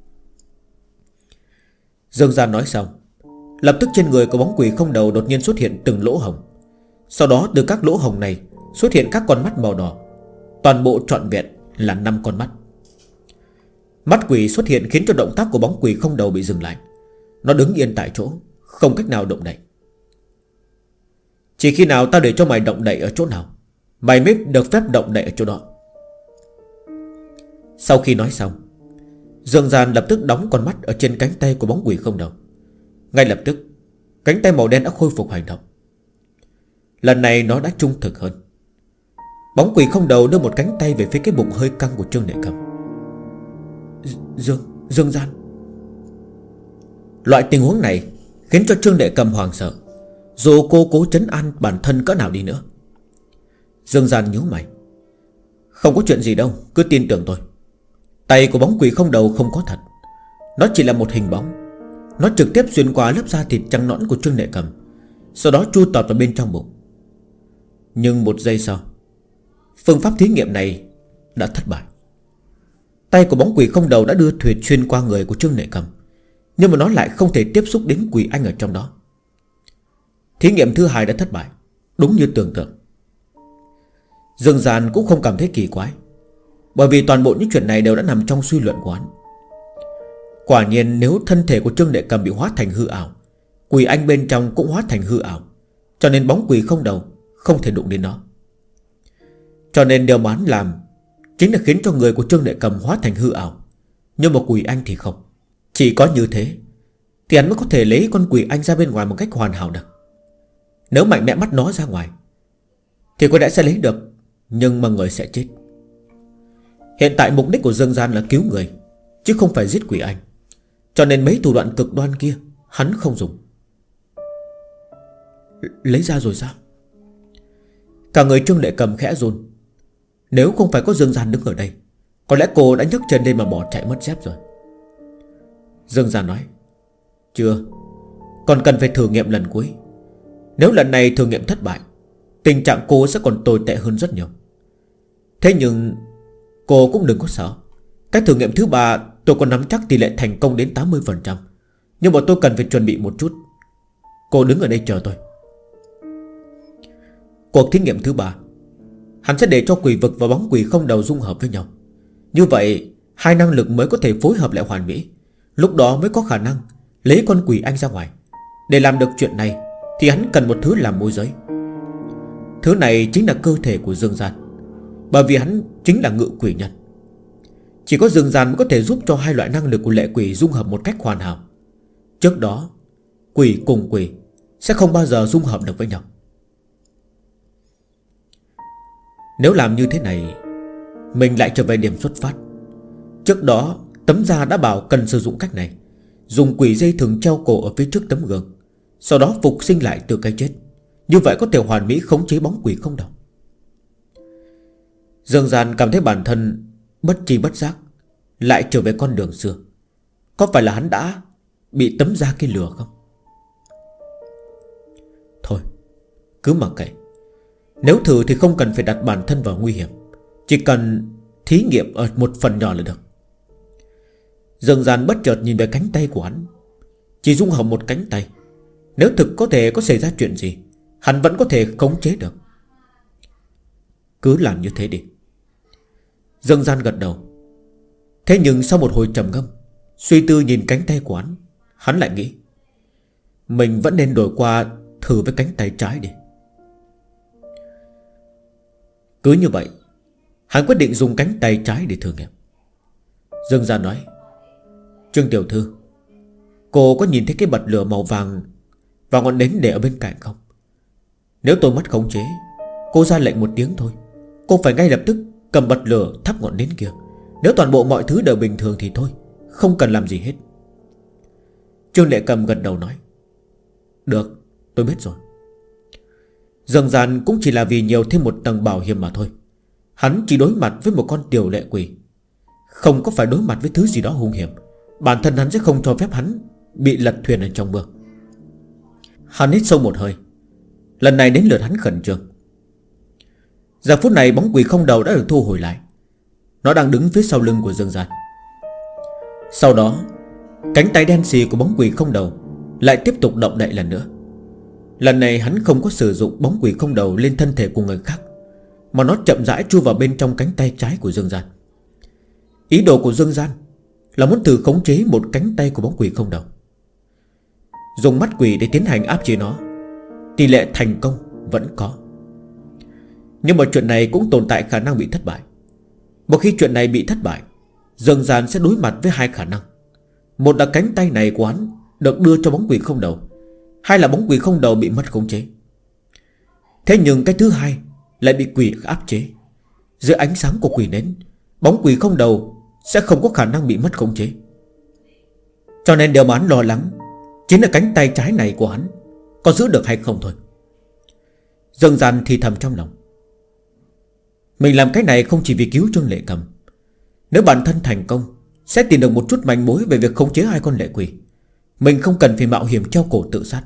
Dương Gian nói xong, lập tức trên người của bóng quỷ không đầu đột nhiên xuất hiện từng lỗ hổng. Sau đó từ các lỗ hổng này xuất hiện các con mắt màu đỏ. Toàn bộ trọn vẹn là 5 con mắt. Mắt quỷ xuất hiện khiến cho động tác của bóng quỷ không đầu bị dừng lại. Nó đứng yên tại chỗ, không cách nào động đậy. Chỉ khi nào tao để cho mày động đậy ở chỗ nào, mày mới được phép động đậy ở chỗ đó. Sau khi nói xong, Dương Gian lập tức đóng con mắt ở trên cánh tay của bóng quỷ không đầu. Ngay lập tức cánh tay màu đen đã khôi phục hành động. Lần này nó đã trung thực hơn. Bóng quỷ không đầu đưa một cánh tay về phía cái bụng hơi căng của Trương Đệ Cầm. Dương Gian. Loại tình huống này khiến cho Trương Đệ Cầm hoảng sợ, dù cô cố trấn an bản thân cỡ nào đi nữa. Dương Gian nhíu mày: không có chuyện gì đâu, cứ tin tưởng tôi. Tay của bóng quỷ không đầu không có thật. Nó chỉ là một hình bóng. Nó trực tiếp xuyên qua lớp da thịt trắng nõn của Trương Đệ Cầm, sau đó chui tọt vào bên trong bụng. Nhưng một giây sau, phương pháp thí nghiệm này đã thất bại. Tay của bóng quỷ không đầu đã đưa thuyệt xuyên qua người của Trương Đệ Cầm, nhưng mà nó lại không thể tiếp xúc đến quỷ anh ở trong đó. Thí nghiệm thứ hai đã thất bại, đúng như tưởng tượng. Dương Gian cũng không cảm thấy kỳ quái, bởi vì toàn bộ những chuyện này đều đã nằm trong suy luận của hắn. Quả nhiên nếu thân thể của Trương Đệ Cầm bị hóa thành hư ảo, quỷ anh bên trong cũng hóa thành hư ảo, cho nên bóng quỷ không đầu không thể đụng đến nó. Cho nên điều mà hắn làm chính là khiến cho người của Trương Đệ Cầm hóa thành hư ảo, nhưng mà quỷ anh thì không. Chỉ có như thế thì hắn mới có thể lấy con quỷ anh ra bên ngoài một cách hoàn hảo được. Nếu mạnh mẽ bắt nó ra ngoài thì có lẽ sẽ lấy được, nhưng mà người sẽ chết. Hiện tại mục đích của Dương Gian là cứu người, chứ không phải giết quỷ anh, cho nên mấy thủ đoạn cực đoan kia hắn không dùng. Lấy ra rồi sao? Cả người Trương Đệ Cầm khẽ run. Nếu không phải có Dương Gian đứng ở đây, có lẽ cô đã nhấc chân lên mà bỏ chạy mất dép rồi. Dương Gian nói: chưa, còn cần phải thử nghiệm lần cuối. Nếu lần này thử nghiệm thất bại, tình trạng cô sẽ còn tồi tệ hơn rất nhiều. Thế nhưng cô cũng đừng có sợ. Cái thử nghiệm thứ 3 tôi còn nắm chắc tỷ lệ thành công đến 80%. Nhưng mà tôi cần phải chuẩn bị một chút. Cô đứng ở đây chờ tôi. Cuộc thí nghiệm thứ 3, hắn sẽ để cho quỷ vực và bóng quỷ không đầu dung hợp với nhau. Như vậy hai năng lực mới có thể phối hợp lại hoàn mỹ. Lúc đó mới có khả năng lấy con quỷ anh ra ngoài. Để làm được chuyện này thì hắn cần một thứ làm môi giới. Thứ này chính là cơ thể của Dương Gian, bởi vì hắn chính là ngự quỷ nhân. Chỉ có Dương Gian mới có thể giúp cho hai loại năng lực của lệ quỷ dung hợp một cách hoàn hảo. Trước đó quỷ cùng quỷ sẽ không bao giờ dung hợp được với nhau. Nếu làm như thế này, mình lại trở về điểm xuất phát. Trước đó Tấm Da đã bảo cần sử dụng cách này, dùng quỷ dây thừng treo cổ ở phía trước tấm gương, sau đó phục sinh lại từ cái chết. Như vậy có thể hoàn mỹ khống chế bóng quỷ không đầu. Dương Gian cảm thấy bản thân bất tri bất giác lại trở về con đường xưa. Có phải là hắn đã bị Tấm Da kia lừa không? Thôi cứ mặc kệ. Nếu thử thì không cần phải đặt bản thân vào nguy hiểm, chỉ cần thí nghiệm ở một phần nhỏ là được. Dương Gian bất chợt nhìn về cánh tay của hắn. Chỉ dung hợp một cánh tay, nếu thực có thể có xảy ra chuyện gì, hắn vẫn có thể khống chế được. Cứ làm như thế đi. Dương Gian gật đầu. Thế nhưng sau một hồi trầm ngâm, suy tư nhìn cánh tay của hắn lại nghĩ mình vẫn nên đổi qua thử với cánh tay trái đi. Cứ như vậy, hắn quyết định dùng cánh tay trái để thử nghiệm. Dương Gian nói: Trương tiểu thư, cô có nhìn thấy cái bật lửa màu vàng và ngọn nến để ở bên cạnh không? Nếu tôi mất khống chế, cô ra lệnh một tiếng thôi, cô phải ngay lập tức cầm bật lửa thắp ngọn nến kia. Nếu toàn bộ mọi thứ đều bình thường thì thôi, không cần làm gì hết. Trương Lệ Cầm gật đầu nói: được, tôi biết rồi. Dương Gian cũng chỉ là vì nhiều thêm một tầng bảo hiểm mà thôi. Hắn chỉ đối mặt với một con tiểu lệ quỷ, không có phải đối mặt với thứ gì đó hung hiểm. Bản thân hắn sẽ không cho phép hắn bị lật thuyền ở trong mưa. Hắn hít sâu một hơi. Lần này đến lượt hắn khẩn trương. Giờ phút này bóng quỷ không đầu đã được thu hồi lại. Nó đang đứng phía sau lưng của Dương Gian. Sau đó cánh tay đen xì của bóng quỷ không đầu lại tiếp tục động đậy lần nữa. Lần này hắn không có sử dụng bóng quỷ không đầu lên thân thể của người khác, mà nó chậm rãi chui vào bên trong cánh tay trái của Dương Gian. Ý đồ của Dương Gian là muốn thử khống chế một cánh tay của bóng quỷ không đầu, dùng mắt quỷ để tiến hành áp chế nó. Tỷ lệ thành công vẫn có, nhưng mà chuyện này cũng tồn tại khả năng bị thất bại. Một khi chuyện này bị thất bại, Dương Gian sẽ đối mặt với hai khả năng. Một là cánh tay này của hắn được đưa cho bóng quỷ không đầu, hai là bóng quỷ không đầu bị mất khống chế. Thế nhưng cái thứ hai lại bị quỷ áp chế. Dưới ánh sáng của quỷ nến, bóng quỷ không đầu sẽ không có khả năng bị mất khống chế. Cho nên điều mà hắn lo lắng chính là cánh tay trái này của hắn có giữ được hay không thôi. Dương Gian thì thầm trong lòng, mình làm cái này không chỉ vì cứu Trương Lệ Cầm. Nếu bản thân thành công, sẽ tìm được một chút manh mối về việc khống chế hai con lệ quỷ. Mình không cần phải mạo hiểm treo cổ tự sát.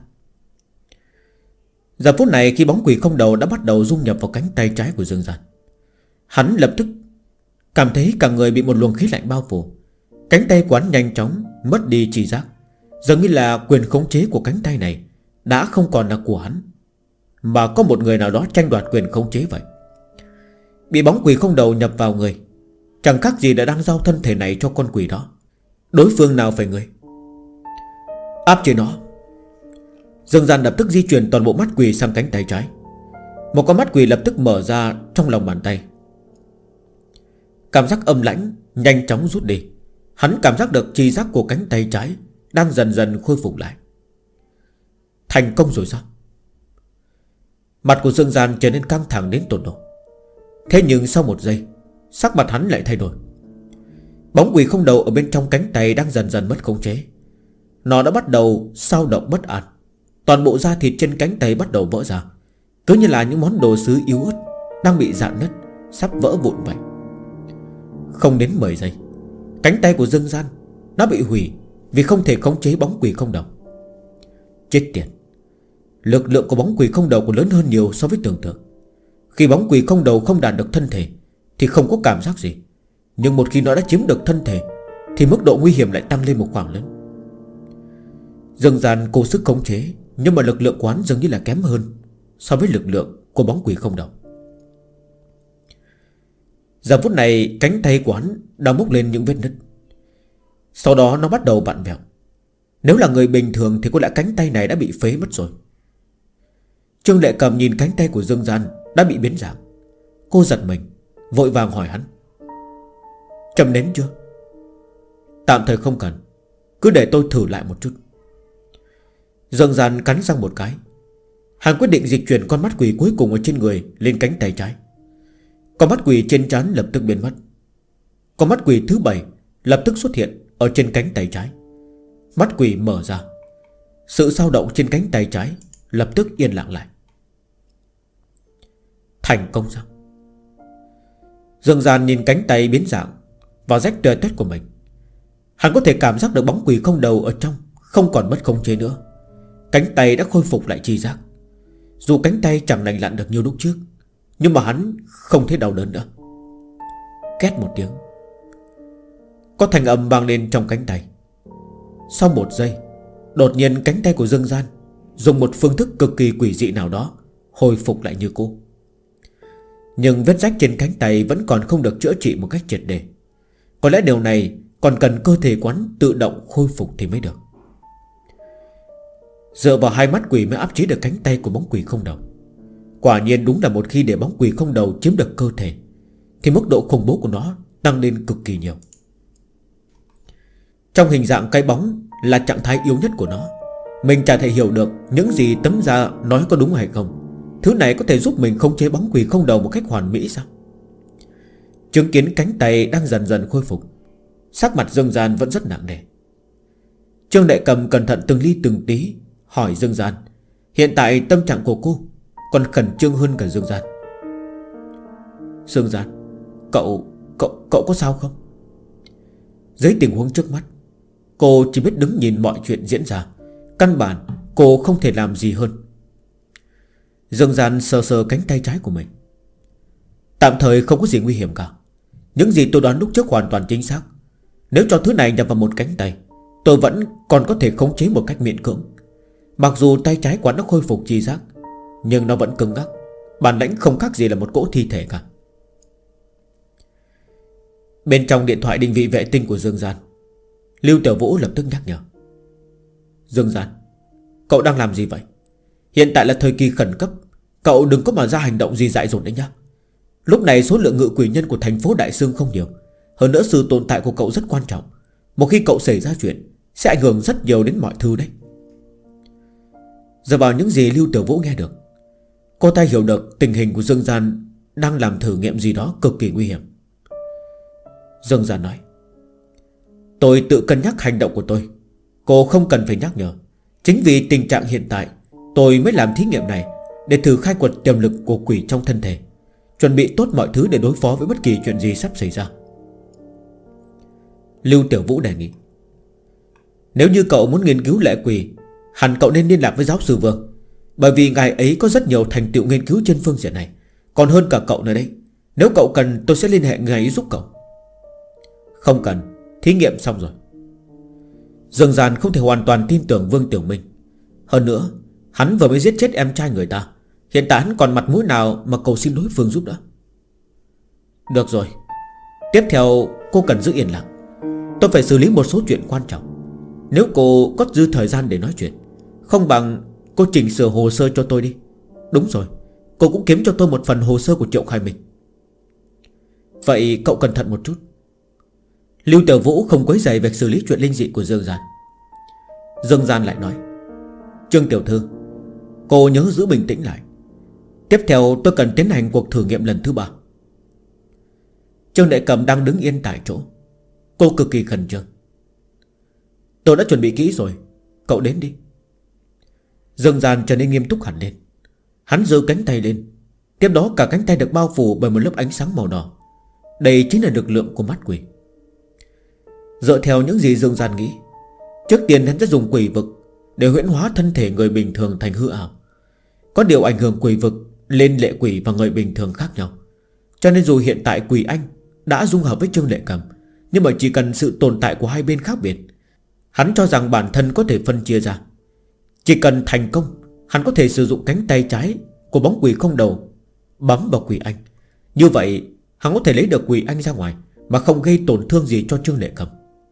Giờ phút này khi bóng quỷ không đầu đã bắt đầu dung nhập vào cánh tay trái của Dương Gian, hắn lập tức cảm thấy cả người bị một luồng khí lạnh bao phủ. Cánh tay của hắn nhanh chóng mất đi tri giác, dường như là quyền khống chế của cánh tay này đã không còn là của hắn, mà có một người nào đó tranh đoạt quyền khống chế vậy. Bị bóng quỷ không đầu nhập vào người, chẳng khác gì đã đang giao thân thể này cho con quỷ đó. Đối phương nào phải người áp chế nó. Dương Gian lập tức di chuyển toàn bộ mắt quỷ sang cánh tay trái. Một con mắt quỷ lập tức mở ra trong lòng bàn tay. Cảm giác âm lãnh nhanh chóng rút đi. Hắn cảm giác được tri giác của cánh tay trái đang dần dần khôi phục lại. Thành công rồi sao? Mặt của Dương Gian trở nên căng thẳng đến tột độ. Thế nhưng sau một giây, sắc mặt hắn lại thay đổi. Bóng quỷ không đầu ở bên trong cánh tay đang dần dần mất khống chế. Nó đã bắt đầu xao động bất an. Toàn bộ da thịt trên cánh tay bắt đầu vỡ ra, cứ như là những món đồ sứ yếu ớt đang bị rạn nứt, sắp vỡ vụn vậy. Không đến 10 giây, cánh tay của Dương Gian đã bị hủy vì không thể khống chế bóng quỷ không đầu. Chết tiệt! Lực lượng của bóng quỷ không đầu còn lớn hơn nhiều so với tưởng tượng. Khi bóng quỷ không đầu không đạt được thân thể thì không có cảm giác gì, nhưng một khi nó đã chiếm được thân thể thì mức độ nguy hiểm lại tăng lên một khoảng lớn. Dương Gian cố sức khống chế, nhưng mà lực lượng của hắn dường như là kém hơn so với lực lượng của bóng quỷ không đầu. Giờ phút này cánh tay của hắn đã mốc lên những vết nứt. Sau đó nó bắt đầu vặn vẹo. Nếu là người bình thường thì có lẽ cánh tay này đã bị phế mất rồi. Trương Lệ Cầm nhìn cánh tay của Dương Gian đã bị biến dạng. Cô giật mình, vội vàng hỏi hắn, châm nến chưa? Tạm thời không cần, cứ để tôi thử lại một chút. Dương Gian cắn răng một cái. Hắn quyết định dịch chuyển con mắt quỷ cuối cùng ở trên người lên cánh tay trái. Con mắt quỷ trên trán lập tức biến mất. Con mắt quỷ thứ 7 lập tức xuất hiện ở trên cánh tay trái. Mắt quỷ mở ra. Sự dao động trên cánh tay trái lập tức yên lặng lại. Thành công sao? Dương Gian nhìn cánh tay biến dạng và rách tơi tét của mình. Hắn có thể cảm giác được bóng quỷ không đầu ở trong không còn mất khống chế nữa. Cánh tay đã khôi phục lại tri giác. Dù cánh tay chẳng lành lặn được như lúc trước, nhưng mà hắn không thấy đau đớn nữa. Két một tiếng, có thanh âm vang lên trong cánh tay. Sau một giây, đột nhiên cánh tay của Dương Gian dùng một phương thức cực kỳ quỷ dị nào đó hồi phục lại như cũ. Nhưng vết rách trên cánh tay vẫn còn không được chữa trị một cách triệt để. Có lẽ điều này còn cần cơ thể quán tự động khôi phục thì mới được. Dựa vào hai mắt quỷ mới áp chế được cánh tay của bóng quỷ không đầu. Quả nhiên đúng là một khi để bóng quỷ không đầu chiếm được cơ thể thì mức độ khủng bố của nó tăng lên cực kỳ nhiều. Trong hình dạng cái bóng là trạng thái yếu nhất của nó. Mình chả thể hiểu được những gì tấm da nói có đúng hay không. Thứ này có thể giúp mình khống chế bóng quỷ không đầu một cách hoàn mỹ sao? Chứng kiến cánh tay đang dần dần khôi phục, sắc mặt Dương Gian vẫn rất nặng nề. Trương Đại Cầm cẩn thận từng ly từng tí hỏi Dương Gian, hiện tại tâm trạng của cô còn khẩn trương hơn cả Dương Gian. Dương Gian, Cậu có sao không? Dưới tình huống trước mắt, cô chỉ biết đứng nhìn mọi chuyện diễn ra. Căn bản cô không thể làm gì hơn. Dương Gian sờ sờ cánh tay trái của mình. Tạm thời không có gì nguy hiểm cả. Những gì tôi đoán lúc trước hoàn toàn chính xác. Nếu cho thứ này nhập vào một cánh tay, tôi vẫn còn có thể khống chế một cách miễn cưỡng. Mặc dù tay trái quán đã khôi phục chi giác, nhưng nó vẫn cứng ngắc. Bản lĩnh không khác gì là một cỗ thi thể cả. Bên trong điện thoại định vị vệ tinh của Dương Gian, Lưu Tiểu Vũ lập tức nhắc nhở. Dương Gian, cậu đang làm gì vậy? Hiện tại là thời kỳ khẩn cấp. Cậu đừng có mà ra hành động gì dại dột đấy nhá. Lúc này số lượng ngự quỷ nhân của thành phố Đại Sương không nhiều. Hơn nữa sự tồn tại của cậu rất quan trọng. Một khi cậu xảy ra chuyện sẽ ảnh hưởng rất nhiều đến mọi thứ đấy. Giờ vào những gì Lưu Tiểu Vũ nghe được, cô ta hiểu được tình hình của Dương Gian đang làm thử nghiệm gì đó cực kỳ nguy hiểm. Dương Gian nói: tôi tự cân nhắc hành động của tôi. Cô không cần phải nhắc nhở. Chính vì tình trạng hiện tại, tôi mới làm thí nghiệm này, để thử khai quật tiềm lực của quỷ trong thân thể, chuẩn bị tốt mọi thứ để đối phó với bất kỳ chuyện gì sắp xảy ra. Lưu Tiểu Vũ đề nghị: nếu như cậu muốn nghiên cứu lệ quỷ, hẳn cậu nên liên lạc với giáo sư Vương, bởi vì ngài ấy có rất nhiều thành tựu nghiên cứu trên phương diện này, còn hơn cả cậu nữa đấy. Nếu cậu cần, tôi sẽ liên hệ ngài ấy giúp cậu. Không cần, thí nghiệm xong rồi. Dương Gian không thể hoàn toàn tin tưởng Vương Tiểu Minh. Hơn nữa, hắn vừa mới giết chết em trai người ta, hiện tại hắn còn mặt mũi nào mà cầu xin đối phương giúp đỡ. Được rồi, tiếp theo cô cần giữ yên lặng. Tôi phải xử lý một số chuyện quan trọng. Nếu cô có dư thời gian để nói chuyện, không bằng cô chỉnh sửa hồ sơ cho tôi đi. Đúng rồi, cô cũng kiếm cho tôi một phần hồ sơ của Triệu Khai Minh. Vậy cậu cẩn thận một chút. Lưu Tiểu Vũ không quấy rầy việc xử lý chuyện linh dị của Dương Gian. Dương Gian lại nói: Trương tiểu thư, cô nhớ giữ bình tĩnh lại. Tiếp theo tôi cần tiến hành cuộc thử nghiệm lần thứ 3. Trương Đại Cầm đang đứng yên tại chỗ. Cô cực kỳ khẩn trương. Tôi đã chuẩn bị kỹ rồi, cậu đến đi. Dương Gian trở nên nghiêm túc hẳn lên. Hắn giơ cánh tay lên. Tiếp đó cả cánh tay được bao phủ bởi một lớp ánh sáng màu đỏ. Đây chính là lực lượng của mắt quỷ. Dựa theo những gì Dương Gian nghĩ, trước tiên hắn sẽ dùng quỷ vực để huyễn hóa thân thể người bình thường thành hư ảo. Có điều ảnh hưởng quỷ vực lên lệ quỷ và người bình thường khác nhau, cho nên dù hiện tại quỷ anh đã dung hợp với Trương Lệ Cầm, nhưng mà chỉ cần sự tồn tại của hai bên khác biệt, hắn cho rằng bản thân có thể phân chia ra. Chỉ cần thành công, hắn có thể sử dụng cánh tay trái của bóng quỷ không đầu bấm vào quỷ anh. Như vậy hắn có thể lấy được quỷ anh ra ngoài mà không gây tổn thương gì cho Trương Lệ Cầm.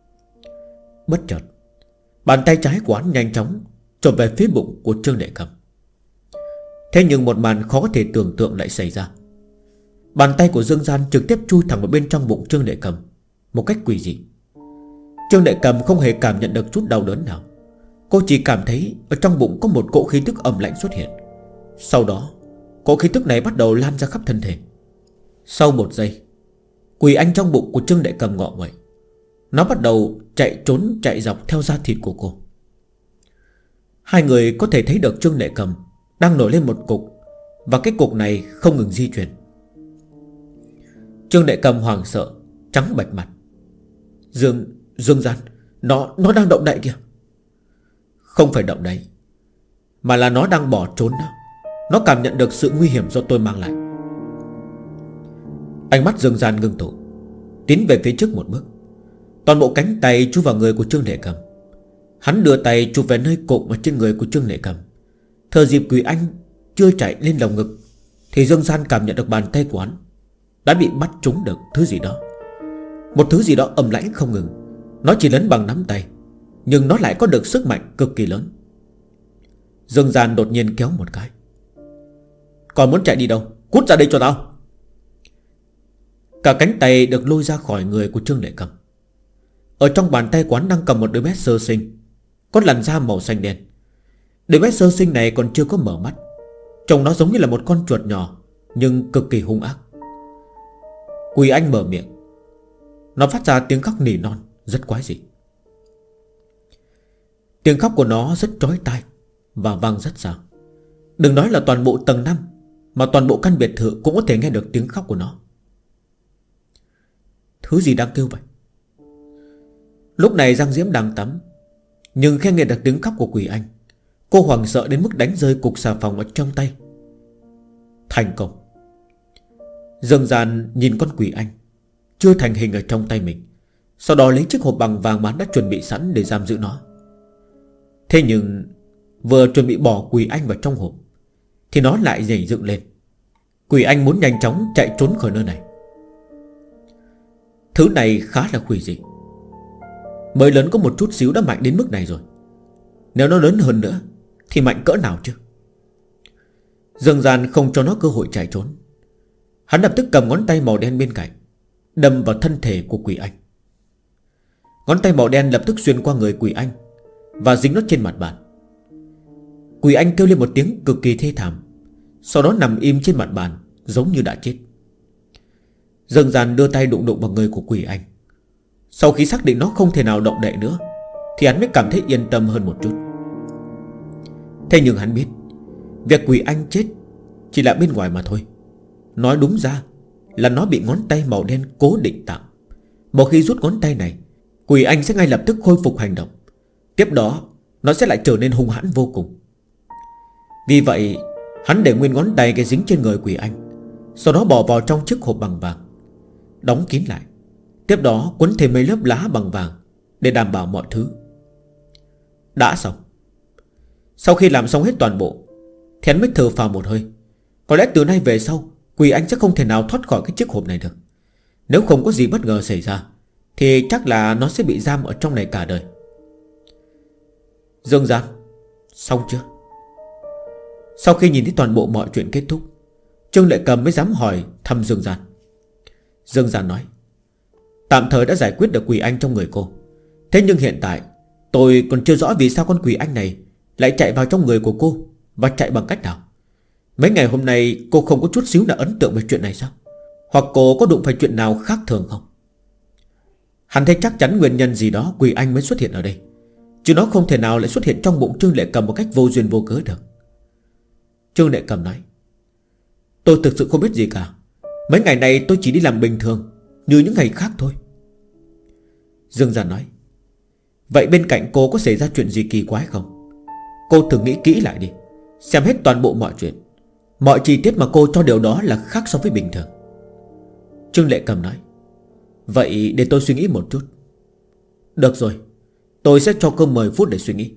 Bất chợt, bàn tay trái của hắn nhanh chóng chộp về phía bụng của Trương Lệ Cầm. Thế nhưng một màn khó có thể tưởng tượng lại xảy ra. Bàn tay của Dương Gian trực tiếp chui thẳng vào bên trong bụng Trương Lệ Cầm một cách quỷ dị. Trương Lệ Cầm không hề cảm nhận được chút đau đớn nào. Cô chỉ cảm thấy ở trong bụng có một cỗ khí tức ẩm lạnh xuất hiện. Sau đó cỗ khí tức này bắt đầu lan ra khắp thân thể. Sau một giây, quỷ anh trong bụng của Trương Lệ Cầm ngọ nguậy. Nó bắt đầu chạy trốn chạy dọc theo da thịt của cô. Hai người có thể thấy được Trương Lệ Cầm đang nổi lên một cục, và cái cục này không ngừng di chuyển. Trương Lệ Cầm hoảng sợ, trắng bệch mặt. Dương Gian, nó đang động đậy kìa. Không phải động đậy, mà là nó đang bỏ trốn đó. Nó cảm nhận được sự nguy hiểm do tôi mang lại. Ánh mắt Dương Gian ngưng tụ, tiến về phía trước một bước. Toàn bộ cánh tay chui vào người của Trương Lệ Cầm. Hắn đưa tay chụp về nơi cộm ở trên người của Trương Lệ Cầm. Thừa dịp quỷ anh chưa chạy lên lồng ngực, thì Dương Gian cảm nhận được bàn tay của hắn đã bị bắt trúng được thứ gì đó. Một thứ gì đó ầm lãnh không ngừng. Nó chỉ lớn bằng nắm tay, nhưng nó lại có được sức mạnh cực kỳ lớn. Dương Gian đột nhiên kéo một cái. Còn muốn chạy đi đâu? Cút ra đây cho tao. Cả cánh tay được lôi ra khỏi người của Trương Lệ Cầm. Ở trong bàn tay quán đang cầm một đứa bé sơ sinh, có làn da màu xanh đen. Đứa bé sơ sinh này còn chưa có mở mắt. Trông nó giống như là một con chuột nhỏ, nhưng cực kỳ hung ác. Quỷ anh mở miệng. Nó phát ra tiếng khóc nỉ non rất quái dị. Tiếng khóc của nó rất chói tai và vang rất xa. Đừng nói là toàn bộ tầng 5 mà toàn bộ căn biệt thự cũng có thể nghe được tiếng khóc của nó. Thứ gì đang kêu vậy? Lúc này Giang Diễm đang tắm, nhưng khi nghe được tiếng khóc của quỷ anh, cô hoảng sợ đến mức đánh rơi cục xà phòng ở trong tay. Thành công. Dương Gian nhìn con quỷ anh chưa thành hình ở trong tay mình, sau đó lấy chiếc hộp bằng vàng mà hắn đã chuẩn bị sẵn để giam giữ nó. Thế nhưng vừa chuẩn bị bỏ quỷ anh vào trong hộp thì nó lại nhảy dựng lên. Quỷ anh muốn nhanh chóng chạy trốn khỏi nơi này. Thứ này khá là quỷ dị. Mới lớn có một chút xíu đã mạnh đến mức này rồi, nếu nó lớn hơn nữa thì mạnh cỡ nào chứ? Dương Gian không cho nó cơ hội chạy trốn. Hắn lập tức cầm ngón tay màu đen bên cạnh đâm vào thân thể của quỷ anh. Ngón tay màu đen lập tức xuyên qua người quỷ anh và dính nó trên mặt bàn. Quỷ anh kêu lên một tiếng cực kỳ thê thảm, sau đó nằm im trên mặt bàn giống như đã chết. Dương Gian đưa tay đụng vào người của quỷ anh. Sau khi xác định nó không thể nào động đậy nữa thì hắn mới cảm thấy yên tâm hơn một chút. Thế nhưng hắn biết việc quỷ anh chết chỉ là bên ngoài mà thôi. Nói đúng ra là nó bị ngón tay màu đen cố định tạm. Một khi rút ngón tay này, quỷ anh sẽ ngay lập tức khôi phục hành động. Tiếp đó nó sẽ lại trở nên hung hãn vô cùng. Vì vậy hắn để nguyên ngón tay cái dính trên người quỷ anh, sau đó bỏ vào trong chiếc hộp bằng vàng, đóng kín lại. Tiếp đó quấn thêm mấy lớp lá bằng vàng để đảm bảo mọi thứ. Đã xong. Sau khi làm xong hết toàn bộ thì hắn mới thở phào một hơi. Có lẽ từ nay về sau quỷ anh sẽ không thể nào thoát khỏi cái chiếc hộp này được. Nếu không có gì bất ngờ xảy ra thì chắc là nó sẽ bị giam ở trong này cả đời. Dương Gian, xong chưa? Sau khi nhìn thấy toàn bộ mọi chuyện kết thúc, Trương Lệ Cầm mới dám hỏi thăm Dương Gian. Dương Gian nói: tạm thời đã giải quyết được quỷ anh trong người cô. Thế nhưng hiện tại tôi còn chưa rõ vì sao con quỷ anh này lại chạy vào trong người của cô, và chạy bằng cách nào. Mấy ngày hôm nay cô không có chút xíu là ấn tượng về chuyện này sao? Hoặc cô có đụng phải chuyện nào khác thường không? Hắn thấy chắc chắn nguyên nhân gì đó quỷ anh mới xuất hiện ở đây, chứ nó không thể nào lại xuất hiện trong bụng Trương Lệ Cầm một cách vô duyên vô cớ được. Trương Lệ Cầm nói: tôi thực sự không biết gì cả. Mấy ngày này tôi chỉ đi làm bình thường như những ngày khác thôi. Dương Gian nói: vậy bên cạnh cô có xảy ra chuyện gì kỳ quái không? Cô thử nghĩ kỹ lại đi, xem hết toàn bộ mọi chuyện. Mọi chi tiết mà cô cho điều đó là khác so với bình thường. Trương Lệ Cầm nói: vậy để tôi suy nghĩ một chút. Được rồi, tôi sẽ cho cô 10 phút để suy nghĩ.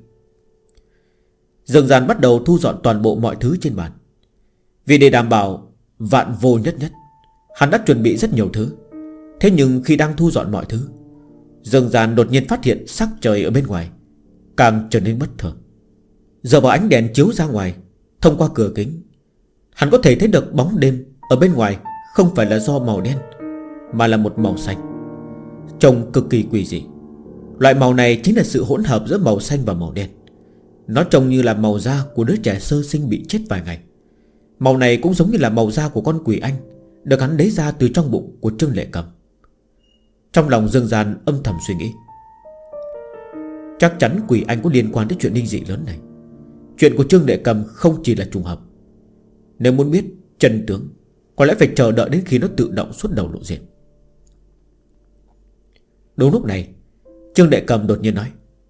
Dương Gian bắt đầu thu dọn toàn bộ mọi thứ trên bàn. Vì để đảm bảo vạn vô nhất nhất, hắn đã chuẩn bị rất nhiều thứ. Thế nhưng khi đang thu dọn mọi thứ, Dương Gian đột nhiên phát hiện sắc trời ở bên ngoài càng trở nên bất thường. Giờ vào ánh đèn chiếu ra ngoài, thông qua cửa kính, hắn có thể thấy được bóng đêm ở bên ngoài không phải là do màu đen, mà là một màu xanh, trông cực kỳ quỷ dị. Loại màu này chính là sự hỗn hợp giữa màu xanh và màu đen. Nó trông như là màu da của đứa trẻ sơ sinh bị chết vài ngày. Màu này cũng giống như là màu da của con quỷ anh được hắn lấy ra từ trong bụng của Trương Lệ Cầm. Trong lòng Dương Gian âm thầm suy nghĩ, chắc chắn quỷ anh có liên quan đến chuyện linh dị lớn này. Chuyện của Trương Lệ Cầm không chỉ là trùng hợp. Nếu muốn biết chân tướng, có lẽ phải chờ đợi đến khi nó tự động xuất đầu lộ diện. Đúng lúc này, Trương Lệ Cầm đột nhiên nói: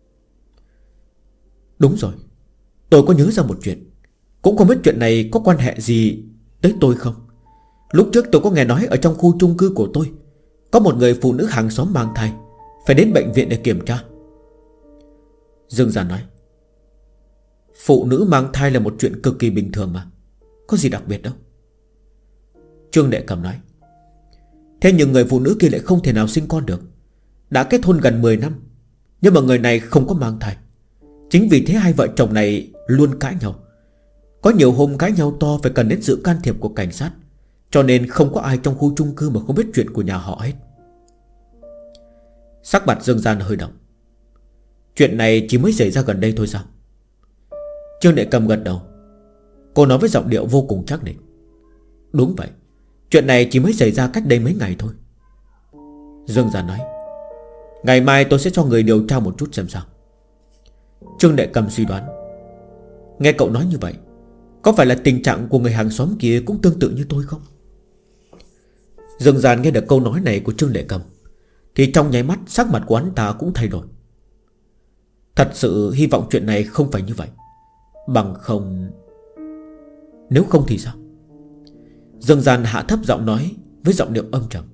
đúng rồi, tôi có nhớ ra một chuyện. Cũng không biết chuyện này có quan hệ gì tới tôi không. Lúc trước tôi có nghe nói ở trong khu chung cư của tôi có một người phụ nữ hàng xóm mang thai, phải đến bệnh viện để kiểm tra. Dương Gian nói: phụ nữ mang thai là một chuyện cực kỳ bình thường mà, có gì đặc biệt đâu. Trương Lệ Cầm nói: thế nhưng người phụ nữ kia lại không thể nào sinh con được. Đã kết hôn gần 10 năm, nhưng mà người này không có mang thai. Chính vì thế hai vợ chồng này luôn cãi nhau. Có nhiều hôm cãi nhau to phải cần đến sự can thiệp của cảnh sát, cho nên không có ai trong khu chung cư mà không biết chuyện của nhà họ hết. Sắc mặt Dương Gian hơi động. Chuyện này chỉ mới xảy ra gần đây thôi sao? Trương Lệ Cầm gật đầu. Cô nói với giọng điệu vô cùng chắc định: đúng vậy, chuyện này chỉ mới xảy ra cách đây mấy ngày thôi. Dương Gian nói: ngày mai tôi sẽ cho người điều tra một chút xem sao. Trương Lệ Cầm suy đoán: nghe cậu nói như vậy, Có phải là tình trạng của người hàng xóm kia cũng tương tự như tôi không? Dương Gian nghe được câu nói này của Trương Đệ Cầm thì trong nháy mắt sắc mặt của hắn ta cũng thay đổi. Thật sự hy vọng chuyện này không phải như vậy. Bằng không... Nếu không thì sao? Dương Gian hạ thấp giọng nói với giọng điệu âm trầm.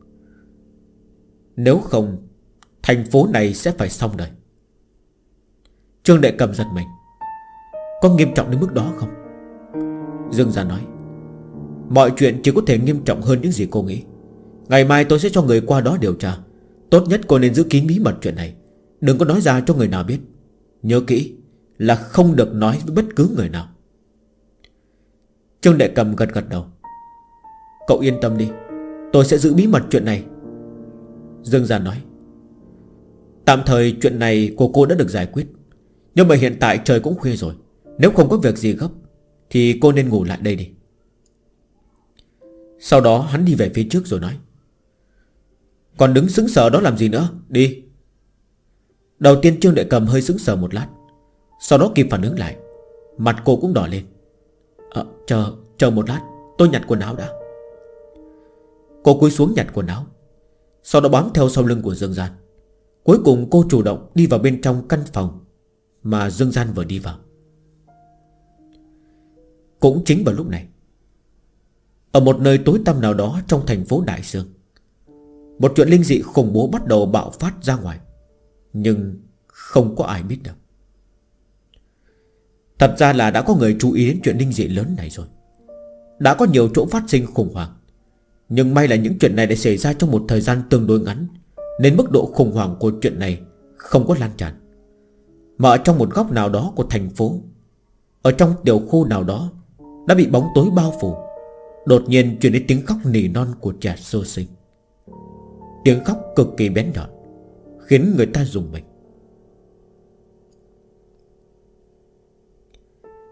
Nếu không, thành phố này sẽ phải xong đời. Trương Đệ Cầm giật mình. Có nghiêm trọng đến mức đó không? Dương Gian nói, mọi chuyện chỉ có thể nghiêm trọng hơn những gì cô nghĩ. Ngày mai tôi sẽ cho người qua đó điều tra. Tốt nhất cô nên giữ kín bí mật chuyện này. Đừng có nói ra cho người nào biết. Nhớ kỹ là không được nói với bất cứ người nào. Trương Đệ Cầm gật gật đầu. Cậu yên tâm đi, tôi sẽ giữ bí mật chuyện này. Dương Gian nói, tạm thời chuyện này của cô đã được giải quyết. Nhưng mà hiện tại trời cũng khuya rồi. Nếu không có việc gì gấp thì cô nên ngủ lại đây đi. Sau đó hắn đi về phía trước rồi nói, còn đứng sững sờ đó làm gì nữa, đi. Đầu tiên Trương Đệ Cầm hơi sững sờ một lát, sau đó kịp phản ứng lại. Mặt cô cũng đỏ lên. Chờ một lát, tôi nhặt quần áo đã. Cô cúi xuống nhặt quần áo, sau đó bám theo sau lưng của Dương Gian. Cuối cùng cô chủ động đi vào bên trong căn phòng mà Dương Gian vừa đi vào. Cũng chính vào lúc này, ở một nơi tối tăm nào đó trong thành phố Đại Sương, một chuyện linh dị khủng bố bắt đầu bạo phát ra ngoài. Nhưng không có ai biết được. Thật ra là đã có người chú ý đến chuyện linh dị lớn này rồi. Đã có nhiều chỗ phát sinh khủng hoảng. Nhưng may là những chuyện này đã xảy ra trong một thời gian tương đối ngắn, nên mức độ khủng hoảng của chuyện này không có lan tràn. Mà ở trong một góc nào đó của thành phố, ở trong tiểu khu nào đó, đã bị bóng tối bao phủ. Đột nhiên truyền đến tiếng khóc nỉ non của trẻ sơ sinh. Tiếng khóc cực kỳ bén nhọn, khiến người ta rùng mình.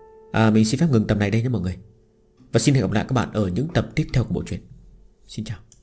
Mình xin phép ngừng tập này đây nhé mọi người. Và xin hẹn gặp lại các bạn ở những tập tiếp theo của bộ truyện. Xin chào.